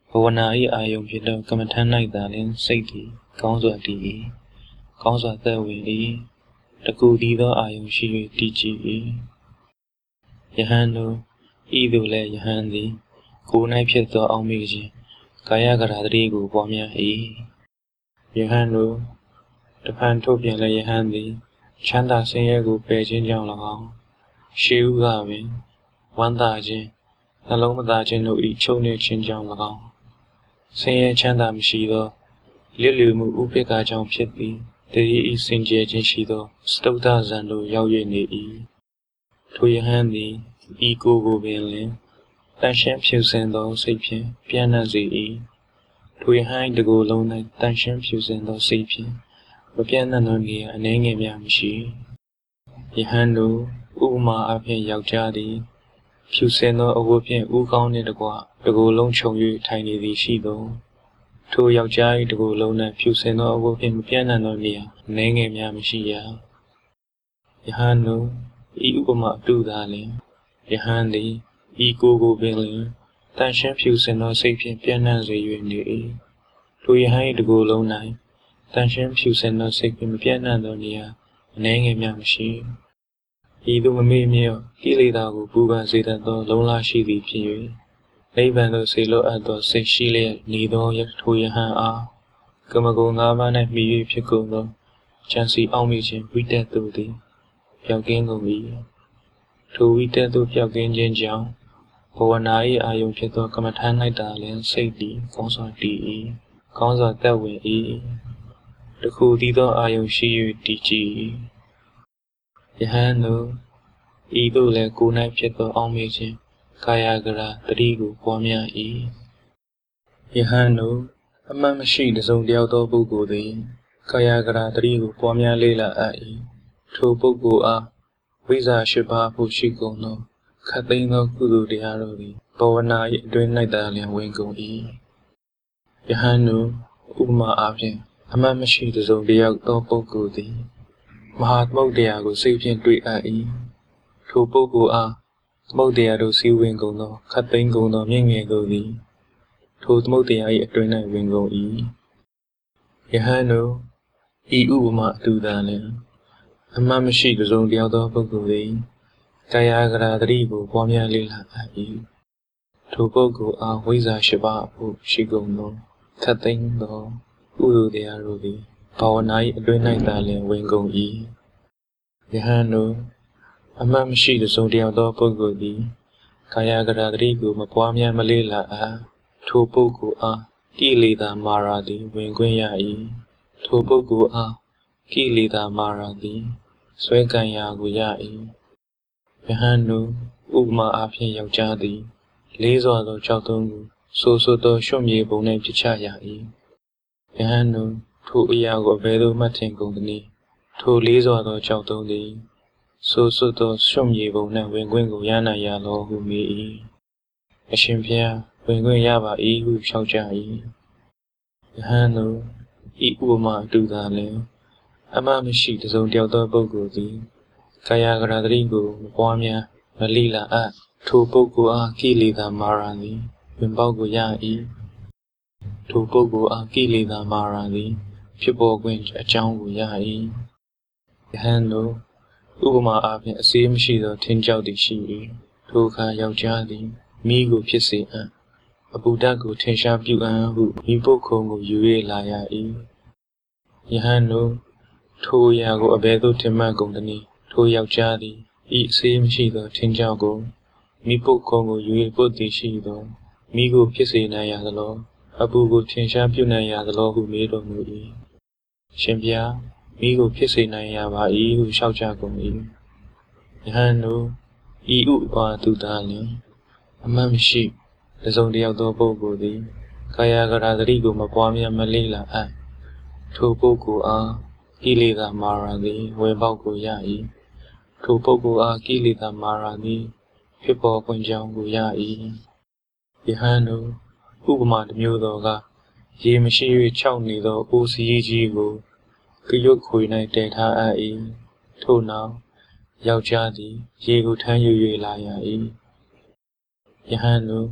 ဘဝနာ၏အာယုံဖြစ်သောကမ္မထမ်း၌သာလျှင်စိတ်သည်ကောင်းစွာတည်၏ကောင်းစွာသက်ဝင်၏တကူတည်သောအာယုံရှိ၍တည်ကြည်၏ယဟန်တို့ဤသို့လည်းယဟန်သည်ကိုယ်၌ဖြစ်သောအောက်မေ့ခြင်းကာယကရာတတိကိုပွားများ၏ယဟန်တို့တဖန်ထုတ်ပြန်လည်းယဟန်သည်ချမ်းသာဆင်းရဲကိုပယ်ခြင်းကြောင့်၎င်းရှေးဥကပင်ဝမ်းသာခြင်းနှလုံးမသာခြင်းတို့၏ချုပ်နှင့်ခြင်းကြောင့်၎င်းဆင်းရဲချမ်းသာမရှိသောလျစ်လျူမှုဥပိ္ပခာကြောင့်ဖြစ်သည်တတိဤစင်ကြယ်ခြင်းရှိသောစတုဒ္ဓဇံတို့ရောက်၍နေ၏ထိုယဟန်သည်ဤကိုယ်ကိုပင်လင်တန်ရှင်းဖြူစင်သောစိတ်ဖြင့်ပြန့်နှံ့စေ၏ထိုယဟန်တကိုယ်လုံး၌တန်ရှင်းဖြူစင်သောစိတ်ဖြင့်မပြန့်နှံ့သောနေရာအနည်းငယ်များမရှိယဟန်တို့ဥပမာအဖြစ်ယောက်ျားသည်ဖြူစင်သောအဝတ်ဖြင့်ဥကောင်းနှင့်တကွတကိုယ်လုံးခြုံ၍ထိုင်နေသည်ရှိသောထိုယောက်ျား၏တကိုယ်လုံး၌ဖြူစင်သောအဝတ်ဖြင့်မပြန့်နှံ့သောနေရာအနည်းငယ်များမရှိရယဟန်တို့ဤဥပမာအတူသာလျှင်ယဟန်သည်ဤကိုယ်ကိုပင်လျှင်တန်ရှင်းဖြူစင်သောစိတ်ဖြင့်ပြန့်နှံ့စေ၍နေ၏ထိုယဟန်၏တကိုယ်လုံး၌တန်ရှင်းဖြူစင်သောစိတ်ဖြင့်မပြန့်နှံ့သောနေရာအနည်းငယ်များမရှိဤသို့မမေ့မြော့ကိလေသာကိုပူပန်စေတတ်သောလုံလရှိသည်ဖြစ်၍နိဗ္ဗာန်သို့ဆေလွတ်အပ်သောစိတ်ရှိလျက်နေသောထိုယဟန်အားကမဂုဏ်၅ပါး၌မှီ၍ဖြစ်ကုန်သောဉာဏ်စီအောင်မြင်ခြင်းဝိတ္တတို့သည်ပျောက်ကင်းကုန်၏ထိုဝိတ္တတို့ပျောက်ကင်းခြင်းကြောင့်ဘဝနာ၏အာယုံဖြစ်သောကမ္မထာ၌သာလျှင်စိတ်သည်ကောင်းစွာတည်၏ကောင်းစွာသက်ဝင်၏တခုတည်သောအာယုံရှိ၍တည်ကြည်၏ယဟန်တို့ဤသို့လည်းကိုယ်၌ဖြစ်သောအောင်မြင်ခြင်းကာယကရာတတိကိုပွားများ၏ယဟန်တို့အမှန်မရှိတစုံတယောက်သောပုဂ္ဂိုလ်သည်ကာယကရာတတိကိုပွားများလေ့လာအပ်၏ထိုပုဂ္ဂိုလ်အားဝိဇ္ဇာ၈ပါးဖို့ရှိကုန်သောခတ်သိမ်းသောကုသိုလ်တရားတို့သည်ဘဝနာ၏အတွင်း၌သာလျှင်ဝင်ကုန်၏ယဟန်တို့ဥပမာအားဖြင့်အမှန်မရှိတစုံတယောက်သောပုဂ္ဂိုလ်သည်မဟာသမုဒ္ဒရာကိုစိတ်ဖြင့်တွေ့အပ်၏ထိုပုဂ္ဂိုလ်အားသမုဒ္ဒရာတို့စီးဝင်ကုန်သောခတ်သိမ်းကုန်သောမြင့်ငယ်တို့သည်ထိုသမုဒ္ဒရာ၏အတွင်း၌ဝင်ကုန်၏ယဟန်တို့ဤဥပမာအတူသာလျှင်အမှန်မရှိတစုံတယောက်သောပုဂ္ဂိုလ်သည်ကာယကရာတတိကိုပွားများလေ့လာအပ်၏ထိုပုဂ္ဂိုလ်အားဝိဇ္ဇာ၈ပါးအဖို့ရှိကုန်သောခတ်သိမ်းသောကုသိုလ်တရားတို့သည်ဘာဝနာ၏အတွင်း၌သာလျှင်ဝင်ကုန်၏ယဟန်တို့အမှန်မရှိတစုံတယောက်သောပုဂ္ဂိုလ်သည်ကာယကရာတတိကိုမပွားများမလေ့လာအပ်ထိုပုဂ္ဂိုလ်အားကိလေသာမာရာသည်ဝင်ခွင့်ရ၏ထိုပုဂ္ဂိုလ်အားကိလေသာမာရာသည်ဆွဲကံရာကိုရ၏ယဟန်တို့ဥပမာအားဖြင့်ယောက်ျားသည်လေးစွာသောကြောက်တုံးကိုဆိုသောရွှွမြေပုံ၌ပြချရ၏ယဟန်တို့ထိုအရာကိုအဘယ်သို့မှတ်ထင်ကုန်သနည်းထိုလေးစွာသောကြောက်တုံးသည်ဆိုသောရွှမြေပုံ၌ဝင်ခွင့်ကိုရနိုင်ရလောဟုမေး၏အရှင်ဘုရားဝင်ခွင့်ရပါ၏ဟုလျှောက်ကြ၏ယဟန်တို့ဤဥပမာအတူသာလျှင်အမှန်မရှိတစုံတယောက်သောပုဂ္ဂိုလ်သည်ကာယကရာတတိကိုမပွားများမလေ့လာအပ်ထိုပုဂ္ဂိုလ်အားကိလေသာမာရာသည်ဝင်ပေါက်ကိုရ၏ထိုပုဂ္ဂိုလ်အားကိလေသာမာရာသည်ဖြစ်ပေါ်ခွင့်အကြောင်းကိုရ၏ယဟန်တို့ဥပမာအားဖြင့်အစေးမရှိသောထင်းကြောက်သည်ရှိ၏ထိုအခါယောက်ျားသည်မိကိုဖြစ်စေအံ့အပူဓာတ်ကိုထင်ရှားပြုအံ့ဟုမိပုတ်ခုံကိုယူ၍လာရ၏ယဟန်တို့ထိုအရာကိုအဘယ်သို့ထင်မှတ်ကုန်သနည်းထိုယောက်ျားသည်ဤအစေးမရှိသောထင်းကြောက်ကိုမိပုတ်ခုံကိုယူ၍ပုတ်သည်ရှိသောမိကိုဖြစ်စေနိုင်ရသလောအပူကိုထင်ရှားပြုနိုင်ရသလောဟုမေးတော်မူ၏ရှင်ဘုရားမိကိုဖြစ်စေနိုင်ရပါ၏ဟုလျှောက်ကြကုန်၏ယဟန်တို့ဤဥပါတုသာလျှင်အမှန်မရှိတစုံတယောက်သောပုဂ္ဂိုလ်သည်ကာယကရာတတိကိုမပွားများမလေ့လာအပ်ထိုပုဂ္ဂိုလ်အားကိလေသာမာရာသည်ဝင်ပေါက်ကိုရ၏ထိုပုဂ္ဂိုလ်အားကိလေသာမာရာသည်ဖြစ်ပေါ်ခွင့်ကြောင်းကိုရ၏ယဟန်တို့ဥပမာတစ်မျိုးသောကရေမရှိ၍ခြောက်နေသောအိုးစီးကြီးကိုကရွတ်ခွေ၌တည်ထားအပ်၏ထို့နောက်ယောက်ျားသည်ရေကိုထမ်းယူ၍လာရ၏ယဟန်တို့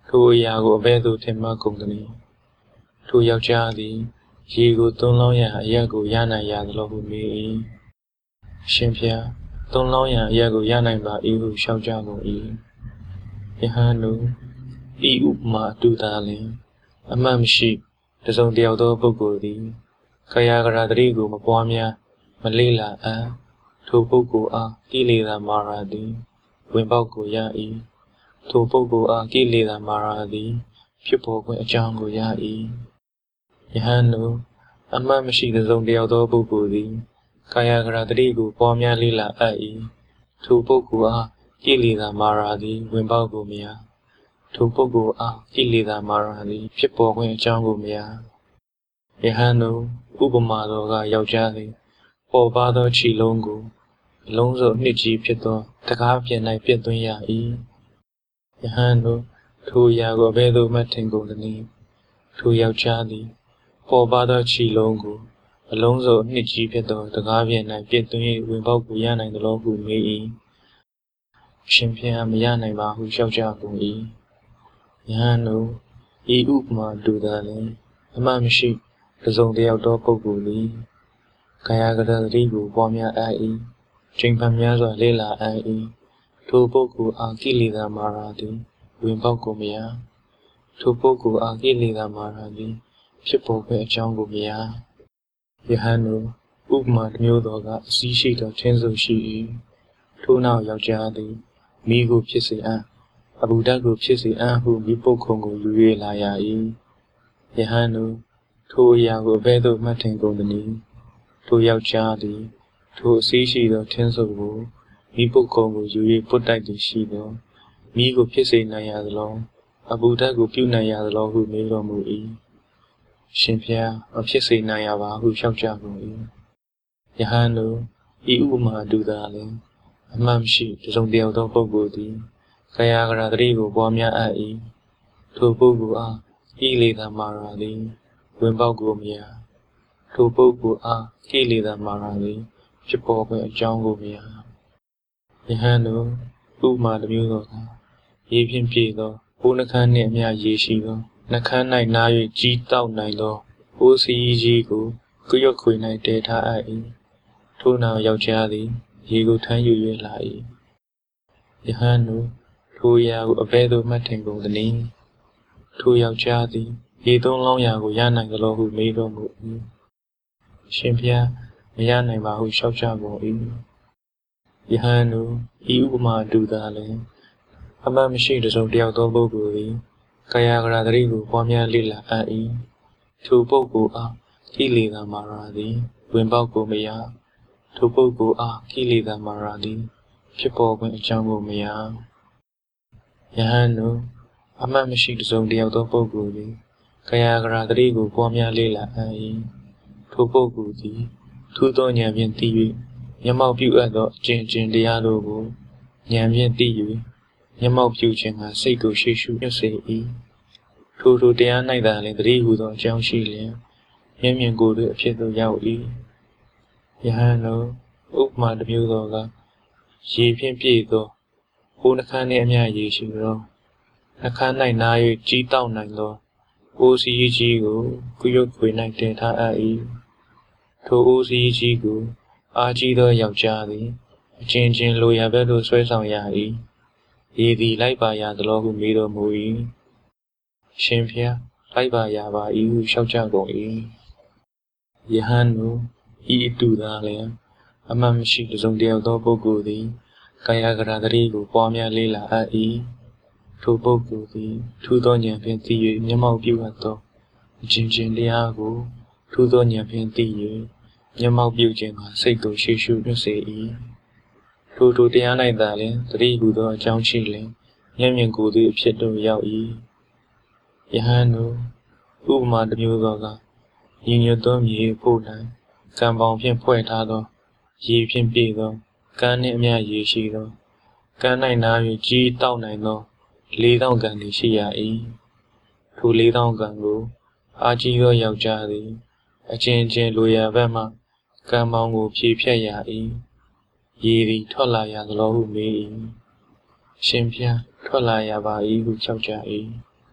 ထိုအရာကိုအဘယ်သို့ထင်မှတ်ကုန်သနည်းထိုယောက်ျားသည်ရေကိုသွန်းလောင်းရန်အရက်ကိုရနိုင်ရသလိုဟုမေး၏ရှင်ဖျားသွန်းလောင်းရန်အရက်ကိုရနိုင်ပါ၏ဟုလျှောက်ကြကုန်၏ယဟန်တို့ဤဥပမာအတူသာလျှင်အမှန်မရှိတစ်စုံတစ်ယောက်သောပုဂ္ဂိုလ်သည်ကာယကရာတတိကိုမပွားများမလေ့လာအပ်ထိုပုဂ္ဂိုလ်အားကိလေသာမာရသည်ဝင်ပေါက်ကိုရ၏ထိုပုဂ္ဂိုလ်အားကိလေသာမာရသည်ဖြစ်ပေါ်ခွင့်အကြောင်းကိုရ၏ယဟန်တို့အမှန်မရှိတစ်စုံတစ်ယောက်သောပုဂ္ဂိုလ်သည်ကာယကရာတတိကိုပွားများလေ့လာအပ်၏ထိုပုဂ္ဂိုလ်အားကိလေသာမာရသည်ဝင်ပေါက်ကိုမရထိုပုဂ္ဂိုလ်အားကိလေသာမာရသည်ဖြစ်ပေါ်ခွင့်အကြောင်းကိုမရယဟန်တို့ဥပမာတော်ကယောက်ျားသည်ပေါ်ပါသောခြေလုံးကိုအလုံးစုံနှစ်ကြီးဖြစ်သောတကားပြင်၌ပြည့်သွင်းရ၏ယဟန်တို့ထိုအရာကိုအဘယ်သို့မှထင်ကုန်သနည်းထိုယောက်ျားသည်ပေါ်ပါသောခြေလုံးကိုအလုံးစုံနှစ်ကြီးဖြစ်သောတကားပြင်၌ပြည့်သွင်း၍ဝင်ပေါက်ကိုရနိုင်သလိုဟုမေး၏ရှင်ဖျားမရနိုင်ပါဟုလျှောက်ကြကုန်၏ယဟန်တို့ဤဥပမာတူသာလျှင်အမှန်မရှိတစ်စုံတစ်ယောက်သောပုဂ္ဂိုလ်သည်ကာယကရတတိကိုပွားများအပ်၏ချိန်ဖန်များစွာလေ့လာအပ်၏ထိုပုဂ္ဂိုလ်အားကိလေသာမာရသည်ဝင်ပေါက်ကိုမရထိုပုဂ္ဂိုလ်အားကိလေသာမာရသည်ဖြစ်ပေါ်ခွင့်အကြောင်းကိုမရယဟန်တို့ဥပမာတစ်မျိုးသောကအစည်းရှိသောထင်းစုံရှိ၏ထိုနောက်ယောက်ျားသည်မိကိုဖြစ်စေအံ့အဘူဓာတ်ကိုဖြစ်စေအံ့ဟုမိပုတ်ခုံကိုယူ၍လာရ၏ယဟန်တို့ထိုအရာကိုအဘယ်သို့မှတ်ထင်ကုန်သနည်းထိုယောက်ျားသည်ထိုအစည်းရှိသောထင်းစုံကိုမိပုတ်ခုံကိုယူ၍ပုတ်တိုက်သည်ရှိသောမိကိုဖြစ်စေနိုင်ရသလောအဘူဓာတ်ကိုပြုနိုင်ရသလောဟုမေးတော်မူ၏ရှင်ဖျားမဖြစ်စေနိုင်ရပါဟုလျှောက်ကြကုန်၏ယဟန်တို့ဤဥပမာတူသာလျှင်အမှန်မရှိတစ်စုံတစ်ယောက်သောပုဂ္ဂိုလ်သည်ကာယကရာတတိကိုပွားများအပ်၏ထိုပုဂ္ဂိုလ်အားကိလေသာမာရသည်ဝင်ပေါက်ကိုမရထိုပုဂ္ဂိုလ်အားကိလေသာမာရသည်ဖြစ်ပေါ်ခွင့်အကြောင်းကိုမရယဟန်တို့ဥပမာတစ်မျိုးသောရေဖြင့်ပြည့်သောဘိုးနှခမ်းနှင့်အမျှရေရှိသောနှခမ်း၌နား၍ကြီးတောက်နိုင်သောဘိုးစီကြီးကိုကြွရွက်ခွေ၌တည်ထားအပ်၏ထိုနောက်ယောက်ျားသည်ရေကိုထမ်းယူ၍လာ၏ယဟန်တို့ထိုအရာကိုအဘယ်သို့မှတ်ထင်ကုန်သနည်းထိုယောက်ျားသည်ရေသုံးလောင်းရာကိုရနိုင်သလိုဟုမေးတော်မူ၏ရှင်ဖျားမရနိုင်ပါဟုလျှောက်ကြကုန်၏ယဟန်တို့ဤဥပမာတူသာလျှင်အမှန်မရှိတစ်စုံတစ်ယောက်သောပုဂ္ဂိုလ်သည်ကာယကရာတတိကိုပွားများလေ့လာအပ်၏ထိုပုဂ္ဂိုလ်အားကိလေသာမာရသည်ဝင်ပေါက်ကိုမရထိုပုဂ္ဂိုလ်အားကိလေသာမာရသည်ဖြစ်ပေါ်ခွင့်အကြောင်းကိုမရယဟန်တို့အမှန်မရှိတစ်စုံတစ်ယောက်သောပုဂ္ဂိုလ်သည်ကာယကရာတတိကိုပွားများလေ့လာအပ်၏ထိုပုဂ္ဂိုလ်သည်ထူးသောဉာဏ်ဖြင့်သိ၍မျက်မှောက်ပြုအပ်သောအကျင့်တရားတို့ကိုဉာဏ်ဖြင့်သိ၍မျက်မှောက်ပြုခြင်းကစိတ်ကိုရှေ့ရှုညွှတ်စေ၏ထိုတရား၌သာလျှင်တတိဟုသောအကြောင်းရှိလျင်မျက်မြင်ကိုယ်တို့အဖြစ်သို့ရောက်၏ယဟန်တို့ဥပမာတစ်မျိုးသောကရေဖြင့်ပြည့်သောဘိုးနှခမ်းနှင့်အမျှရေရှိသောနှခမ်း၌နား၍ကြီးတောက်နိုင်သောအိုးစီးကြီးကိုကြွရွက်ခွေ၌တင်ထားအပ်၏ထိုအိုးစီးကြီးကိုအားကြီးသောယောက်ျားသည်အချင်းချင်းလိုရာဘက်သို့ဆွဲဆောင်ရ၏ရေသည်လိုက်ပါရသလိုဟုမေးတော်မူ၏ရှင်ဖျားလိုက်ပါရပါ၏ဟုလျှောက်ကြကုန်၏ယဟန်တို့ဤအတူသာလျှင်အမှန်မရှိတစ်စုံတစ်ယောက်သောပုဂ္ဂိုလ်သည်ကာယကရာတတိကိုပွားများလေ့လာအပ်၏ထိုပုဂ္ဂိုလ်သည်ထူးသောဉာဏ်ဖြင့်သိ၍မျက်မှောက်ပြုအပ်သောအချင်းတရားကိုထူးသောဉာဏ်ဖြင့်သိ၍မျက်မှောက်ပြုခြင်းကစိတ်ကိုရှေ့ရှုညွှတ်စေ၏ထိုတရား၌သာလျှင်တတိဟုသောအကြောင်းရှိလျှင်မျက်မြင်ကိုယ်သည်အဖြစ်သို့ရောက်၏ယဟန်တို့ဥပမာတစ်မျိုးသောကညီညွတ်သောမြေဖို့၌ကံပေါင်းဖြင့်ဖွဲ့ထားသောရေဖြင့်ပြည့်သောကမ်းနှင့်အမျှရေရှိသောကမ်း၌နား၍ကြီးတောက်နိုင်သော4000ကံသည်ရှိရ၏ထို4000ကံကိုအာကြီးသောယောက်ျားသည်အချင်းလိုရာဘက်မှကံပေါင်းကိုဖြည့်ဖြတ်ရ၏ရေသည်ထွက်လာရသလိုဟုမေး၏ရှင်ဖျားထွက်လာရပါ၏ဟုလျှောက်ကြ၏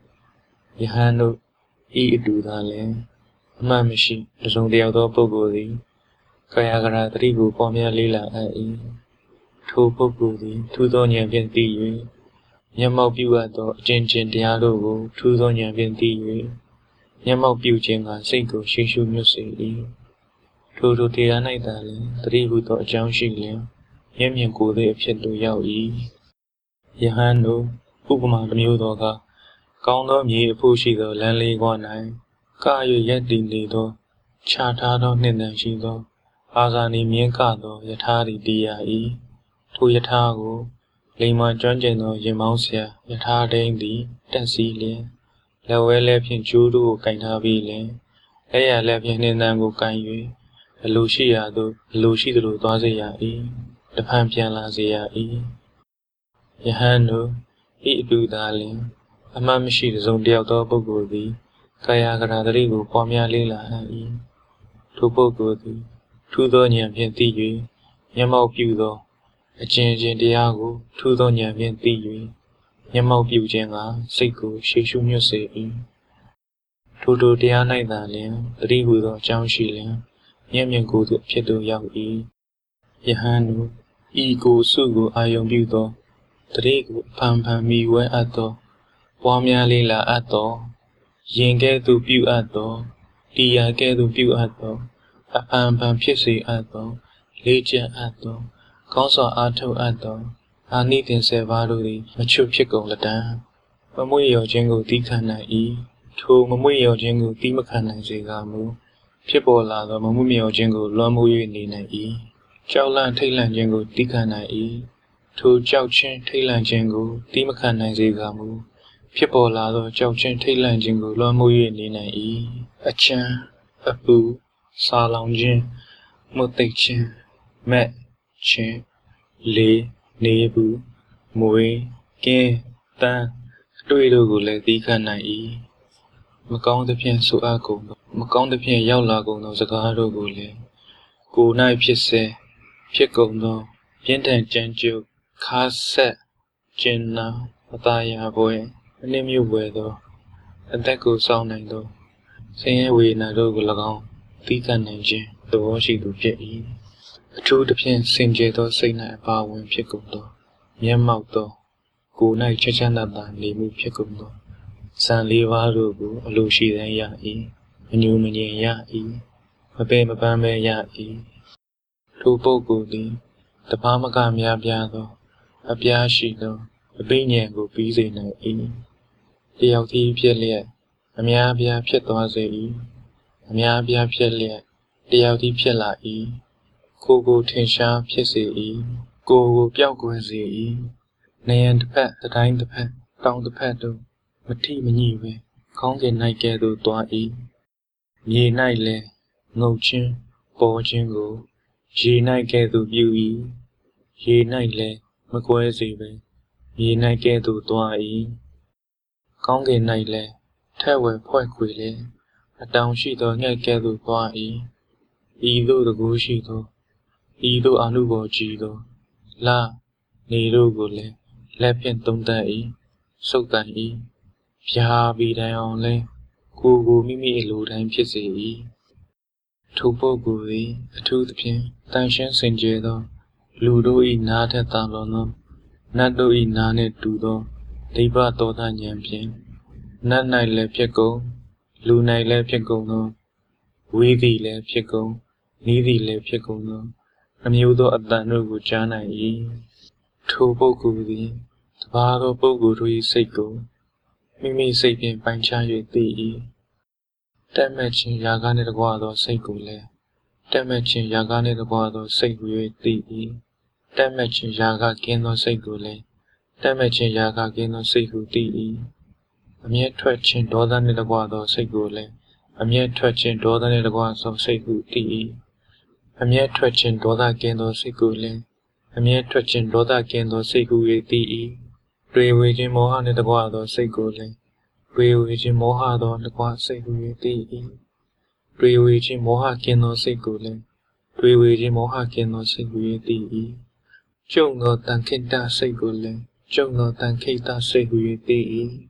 ယဟန်တို့ဤအတူသာလျှင်အမှန်မရှိတစ်စုံတစ်ယောက်သောပုဂ္ဂိုလ်သည်ကာယကရာတတိကိုပေါ်များလေးလာအပ်၏ထိုပုဂ္ဂိုလ်သည်ထူးသောဉာဏ်ဖြင့်သိ၍မျက်မှောက်ပြုအပ်သောအကျဉ်းချင်းတရားတို့ကိုထူးသောဉာဏ်ဖြင့်သိ၍မျက်မှောက်ပြုခြင်းကစိတ်ကိုရှေ့ရှုမြွတ်စေ၏ထိုတရား၌သာလျှင်တတိဟုသောအကြောင်းရှိလျှင်မျက်မြင်ကိုယ်သည်အဖြစ်သို့ရောက်၏ယဟန်တို့ဥပမာတစ်မျိုးသောကကောင်းသောမြေအဖို့ရှိသောလမ်းလေးကွာ၌က၍ရက်တည်နေသောခြားထားသောနှင့်တန်ရှိသောအာဇာနည်မြင်းကသောယထာသည်တည်ရ၏ထိုယထာကိုလိမ္မာကျွမ်းကျင်သောရင်မောင်းဆရာယထာဒိန်သည်တက်စီလျင်လက်ဝဲလက်ဖြင့်ကျိုးတို့ကိုကင်ထားပြီးလျင်လက်ရလက်ဖြင့်နှင့်တန်ကိုကင်၍အလိုရှိရာသို့အလိုရှိသလိုသွားစေရ၏တဖန်ပြန်လာစေရ၏ယဟန်တို့ဤအတူသာလျှင်အမှန်မရှိတစ်စုံတစ်ယောက်သောပုဂ္ဂိုလ်သည်ကာယကရာတတိကိုပွားများလေးလာ၏ထိုပုဂ္ဂိုလ်သည်ထူးသောဉာဏ်ဖြင့်သိ၍မျက်မှောက်ပြုသောအကျဉ်းချင်းတရားကိုထူးသောဉာဏ်ဖြင့်သိ၍မျက်မှောက်ပြုခြင်းကစိတ်ကိုရှေ့ရှုမြွတ်စေ၏ထိုတရား၌သာလျှင်တတိဟုသောအကြောင်းရှိလျှင်မျက်မြင်ကိုယ်သို့ဖြစ်သို့ရောက်၏ယဟန်တို့ဤကိုစုကိုအာယုံပြုသောတတိကိုဖန်မိဝဲအပ်သောပွားများလေးလာအပ်သောရင်ကဲ့သို့ပြုအပ်သောတရားကဲ့သို့ပြုအပ်သောအဖန်ဖြစ်စေအပ်သောလေးကျအပ်သောကောင်းစွာအားထုတ်အပ်သောအာနိသင်10ပါးတို့သည်မချွတ်ဖြစ်ကုန်လက်တံမမွေ့လျော်ခြင်းကိုသီးခံနိုင်၏ထိုမမွေ့လျော်ခြင်းကိုသီးမခံနိုင်စေကမူဖြစ်ပေါ်လာသောမမွေ့လျော်ခြင်းကိုလွှမ်းမိုး၍နေနိုင်၏ကြောက်လန့်ထိတ်လန့်ခြင်းကိုသီးခံနိုင်၏ထိုကြောက်ခြင်းထိတ်လန့်ခြင်းကိုသီးမခံနိုင်စေကမူဖြစ်ပေါ်လာသောကြောက်ခြင်းထိတ်လန့်ခြင်းကိုလွှမ်းမိုး၍နေနိုင်၏အချမ်းအပူစာလောင်ခြင်းမွတ်သိပ်ခြင်းမဲ့ခြင်းလေးနေဘူးမွေကင်းတန်းအတွေ့တို့ကိုလည်းသီးခံနိုင်၏မကောင်းသဖြင့်ဆိုအပ်ကုန်သောမကောင်းသဖြင့်ရောက်လာကုန်သောစကားတို့ကိုလည်းကိုယ်၌ဖြစ်စေဖြစ်ကုန်သောပြင်းထန်ကြမ်းကြုတ်ခါဆက်ကျင်နာအသာရပွဲအနှိမ့်မြုပ်ွယ်သောအသက်ကိုစောင့်နိုင်သောဆင်းရဲဝေဒနာတို့ကို၎င်းသီးခံနိုင်ခြင်းသဘောရှိသူဖြစ်၏အထူးသဖြင့်စင်ကြယ်သောစိတ်၌အပါဝင်ဖြစ်ကုန်သောမျက်မှောက်သောကိုယ်၌ချမ်းသာသာနေမှုဖြစ်ကုန်သောဇန်၄ပါးတို့ကိုအလိုရှိတိုင်းရ၏မညူမငြိမ်ရ၏မပင်မပန်းပဲရ၏ထိုပုဂ္ဂိုလ်သည်တပါးမကများပြားသောအပြားရှိသောအပိဉာဏ်ကိုပြီးစေနိုင်၏တယောက်သည်ဖြစ်လျက်အများပြားဖြစ်သွားစေ၏အများပြားဖြစ်လျက်တယောက်သည်ဖြစ်လာ၏ကိုထင်ရှားဖြစ်စေ၏ကိုပျောက်ကွယ်စေ၏နေရန်တစ်ဖက်တိုင်းတစ်ဖက်တောင်တစ်ဖက်တို့မထိမညိပဲခေါင်းကင်၌ကဲ့သို့သွား၏မြေ၌လည်းငုတ်ခြင်းပေါ်ခြင်းကိုရေ၌ကဲ့သို့ပြု၏ရေ၌လည်းမကွဲစေပဲမြေ၌ကဲ့သို့သွား၏ကောင်းကင်၌လည်းထက်ဝယ်ဖွဲ့ခွေလေအတောင်ရှိသောငှက်ကဲ့သို့သွား၏ဤသို့တကူရှိသောဤသို့အာနုဘော်ကြည်သောလာနေတို့ကိုလည်းလက်ဖြင့်သုံးသပ်၏စုပ်ကန်၏ဗျာပြီးတိုင်အောင်လည်းကိုမိမိအလိုတိုင်းဖြစ်စေ၏ထိုပုဂ္ဂိုလ်သည်အထူးသဖြင့်တန်ရှင်းစင်ကြယ်သောလူတို့၏နားထက်သာလွန်သောနတ်တို့၏နားနှင့်တူသောဒိဗ္ဗသောတာဉာဏ်ဖြင့်နတ်၌လည်းဖြစ်ကုန်လူ၌လည်းဖြစ်ကုန်သောဝေးသည်လည်းဖြစ်ကုန်နီးသည်လည်းဖြစ်ကုန်သောအမျိုးသောအတန်တို့ကိုကြားနိုင်၏ထိုပုဂ္ဂိုလ်သည်တပါးသောပုဂ္ဂိုလ်တို့၏စိတ်ကိုမိမိစိတ်ဖြင့်ပိုင်းခြား၍သိ၏တက်မဲ့ခြင်းရာဂနှင့်တကွာသောစိတ်ကိုလည်းတက်မဲ့ခြင်းရာဂနှင့်တကွာသောစိတ်ကို၍သိ၏တက်မဲ့ခြင်းရာဂကင်းသောစိတ်ကိုလည်းတက်မဲ့ခြင်းရာဂကင်းသောစိတ်ကိုသိ၏အမျက်ထွက်ခြင်းဒေါသနှင့်တကွာသောစိတ်ကိုလည်းအမျက်ထွက်ခြင်းဒေါသနှင့်တကွာသောစိတ်ကိုသိ၏အမျက်ထွက်ခြင်းဒေါသကင်းသောစိတ်ကိုလည်းအမျက်ထွက်ခြင်းဒေါသကင်းသောစိတ်ကို၍သိ၏တွေ့ဝေခြင်းမောဟနှင့်တကွာသောစိတ်ကိုလည်းတွေ့ဝေခြင်းမောဟသောတကွာစိတ်ကို၍သိ၏တွေ့ဝေခြင်းမောဟကင်းသောစိတ်ကိုလည်းတွေ့ဝေခြင်းမောဟကင်းသောစိတ်ကို၍သိ၏ကျုံသောတန်ခိတ္တစိတ်ကိုလည်းကျုံသောတန်ခိတ္တစိတ်ကို၍သိ၏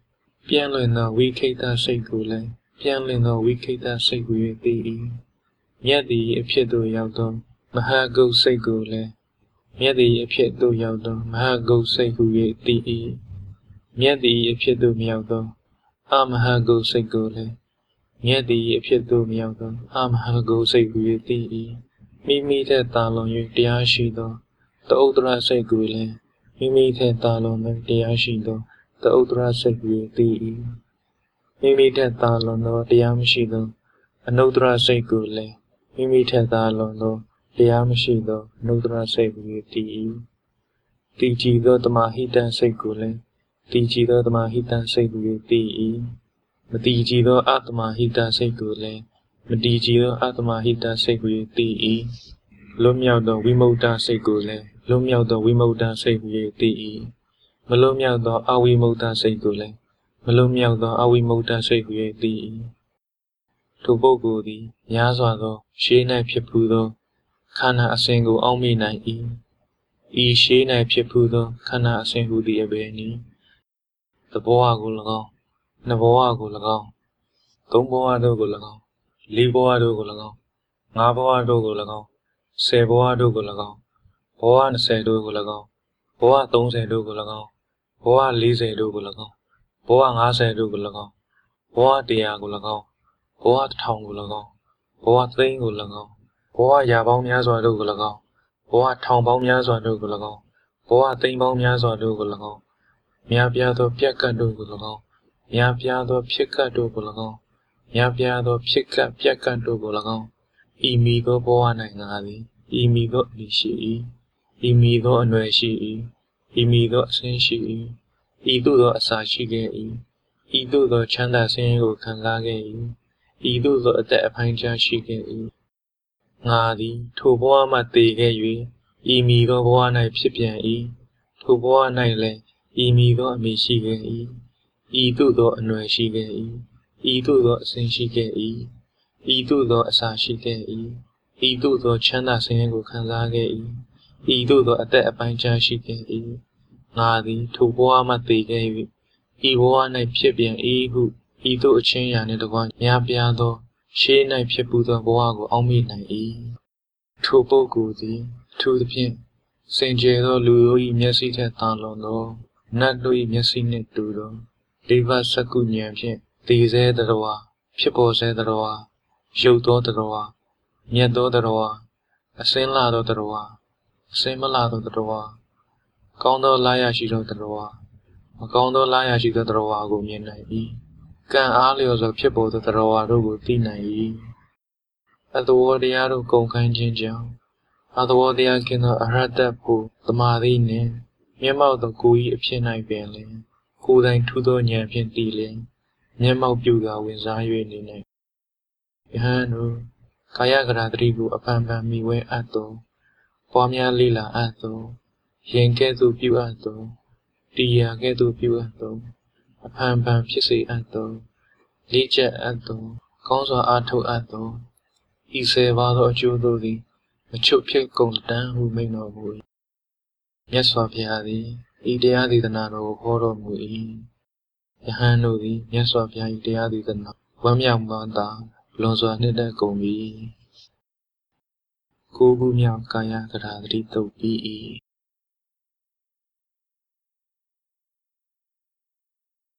ပြန်လွင်သောဝိခိတစိတ်ကိုလည်းပြန်လွင်သောဝိခိတစိတ်ကို၍သိ၏မြတ်သည်အဖြစ်သို့ရောက်သောမဟာဂုတ်စိတ်ကိုလည်းမြတ်သည်အဖြစ်သို့ရောက်သောမဟာဂုတ်စိတ်ဟု၍သိ၏မြတ်သည်အဖြစ်သို့မရောက်သောအမဟာဂုတ်စိတ်ကိုလည်းမြတ်သည်အဖြစ်သို့မရောက်သောအမဟာဂုတ်စိတ်ဟု၍သိ၏မိမိထက်သာလွန်၍တရားရှိသောတဥဒ္ဒရစိတ်ကိုလည်းမိမိထက်သာလွန်သောတရားရှိသောတဥဒ္ဒရစိတ်ကိုသိ၏မိမိထက်သာလွန်သောတရားမရှိသောအနုတ္တရစိတ်ကိုလည်းမိမိထက်သာလွန်သောတရားမရှိသောအနုတ္တရစိတ်ကိုသိ၏တည်ကြည်သောတမဟိတစိတ်ကိုလည်းတည်ကြည်သောတမဟိတစိတ်ကိုသိ၏မတည်ကြည်သောအတ္တမဟိတစိတ်ကိုလည်းမတည်ကြည်သောအတ္တမဟိတစိတ်ကိုသိ၏လွတ်မြောက်သောဝိမု ക്ത စိတ်ကိုလည်းလွတ်မြောက်သောဝိမု ക്ത စိတ်ကိုသိ၏မလွတ်မြောက်သောအဝိမု ക്ത စိတ်ကိုလည်းမလွတ်မြောက်သောအဝိမု ക്ത စိတ်ကိုသိ၏ထိုပုဂ္ဂိုလ်သည်များစွာသောရှေး၌ဖြစ်ဖူးသောခန္ဓာအစဉ်ကိုအောက်မေ့နိုင်၏ဤရှေး၌ဖြစ်ဖူးသောခန္ဓာအစဉ်ဟူသည်အဘယ်နည်းသဘောဝကို၎င်းနှစ်ဘောဝကို၎င်းသုံးဘောဝတို့ကို၎င်းလေးဘောဝတို့ကို၎င်းငါးဘောဝတို့ကို၎င်းဆယ်ဘောဝတို့ကို၎င်းဘောဝ20တို့ကို၎င်းဘောဝ30တို့ကို၎င်းဘောဝ40တို့ကို၎င်းဘောဝ50တို့ကို၎င်းဘောဝ100ကို၎င်းဘောဝ1000ကို၎င်းဘောဝသိန်းကို၎င်းဘောဝရာပေါင်းများစွာတို့ကို၎င်းဘောဝထောင်ပေါင်းများစွာတို့ကို၎င်းဘောဝသိန်းပေါင်းများစွာတို့ကို၎င်းများပြားသောပြက်ကတ်တို့ကို၎င်းများပြားသောဖြစ်ကတ်တို့ကို၎င်းများပြားသောဖြစ်ကတ်ပြက်ကတ်တို့ကို၎င်းဤမီသောဘောဝ၌ငါသည်ဤမီသောအမည်ရှိ၏ဤမီသောအနွယ်ရှိ၏ဤမီသောအစဉ်ရှိ၏ဤသို့သောအစာရှိခဲ့၏ဤသို့သောချမ်းသာဆင်းရဲကိုခံစားခဲ့၏ဤသို့သောအသက်အပိုင်းခြားရှိခဲ့၏ငါသည်ထိုဘဝမှတည်ခဲ့၍ဤမီသောဘဝ၌ဖြစ်ပြန်၏ထိုဘဝ၌လည်းဤမီသောအမည်ရှိခဲ့၏ဤသို့သောအနွယ်ရှိခဲ့၏ဤသို့သောအစဉ်ရှိခဲ့၏ဤသို့သောအစာရှိခဲ့၏ဤသို့သောချမ်းသာဆင်းရဲကိုခံစားခဲ့၏ဤသို့သောအသက်အပိုင်းခြားရှိခဲ့၏ငါသည်ထိုဘဝမှတည်ခဲ့၍ဤဘဝ၌ဖြစ်ပြန်၏ဟုဤသို့အချင်းရာနှင့်တကွများပြားသောရှေး၌ဖြစ်ပူသောဘဝကိုအောက်မေ့နိုင်၏ထိုပုဂ္ဂိုလ်သည်ထိုသဖြင့်စင်ကြယ်သောလူတို့၏မျက်စိထက်သာလွန်သောနတ်တို့၏မျက်စိနှင့်တူသောလေးပါးစက္ကုဉာဏ်ဖြင့်တည်ဆဲသတ္တဝါဖြစ်ပေါ်ဆဲသတ္တဝါရုပ်သောသတ္တဝါမြတ်သောသတ္တဝါအစင်းလာသောသတ္တဝါအစင်းမလာသောသတ္တဝါကောင်းသောလားရရှိသောသတ္တဝါမကောင်းသောလားရရှိသောသတ္တဝါကိုမြင်နိုင်၏ကံအားလျော်စွာဖြစ်ပေါ်သောသတ္တဝါတို့ကိုသိနိုင်၏အသဝတရားတို့ကုန်ခိုင်းခြင်းကြောင့်အသဝတရားကင်းသောအရဟတဖို့သမာဓိနှင့်မျက်မှောက်သောကိုယ်၏အဖြစ်၌ပင်လျှင်ကိုယ်တိုင်ထူးသောဉာဏ်ဖြင့်တည်လျင်မျက်မှောက်ပြုကာဝင်စား၍နေနိုင်ယဟန်တို့ကာယကရာတတိကိုအပံပံမိဝဲအပ်သောပွားများလေးလာအပ်သောရင်ကဲ့သို့ပြုအပ်သောတရားကဲ့သို့ပြုအပ်သောအဖန်ဖန်ဖြစ်စေအပ်သောလေးချက်အပ်သောကောင်းစွာအားထုတ်အပ်သောဤဆယ်ပါးသောအကျိုးတို့သည်မချုပ်ဖြစ်ကုန်တန်းဟုမိန့်တော်မူ၏မြတ်စွာဘုရားသည်ဤတရားဒေသနာတော်ကိုဟောတော်မူ၏ယဟန်တို့သည်မြတ်စွာဘုရား၏တရားဒေသနာဝမ်းမြောက်မှသာလွန်စွာနှစ်သက်ကုန်ပြီကိုးခုမြောက်ကာယကရာတတိတုတ်ပြီး၏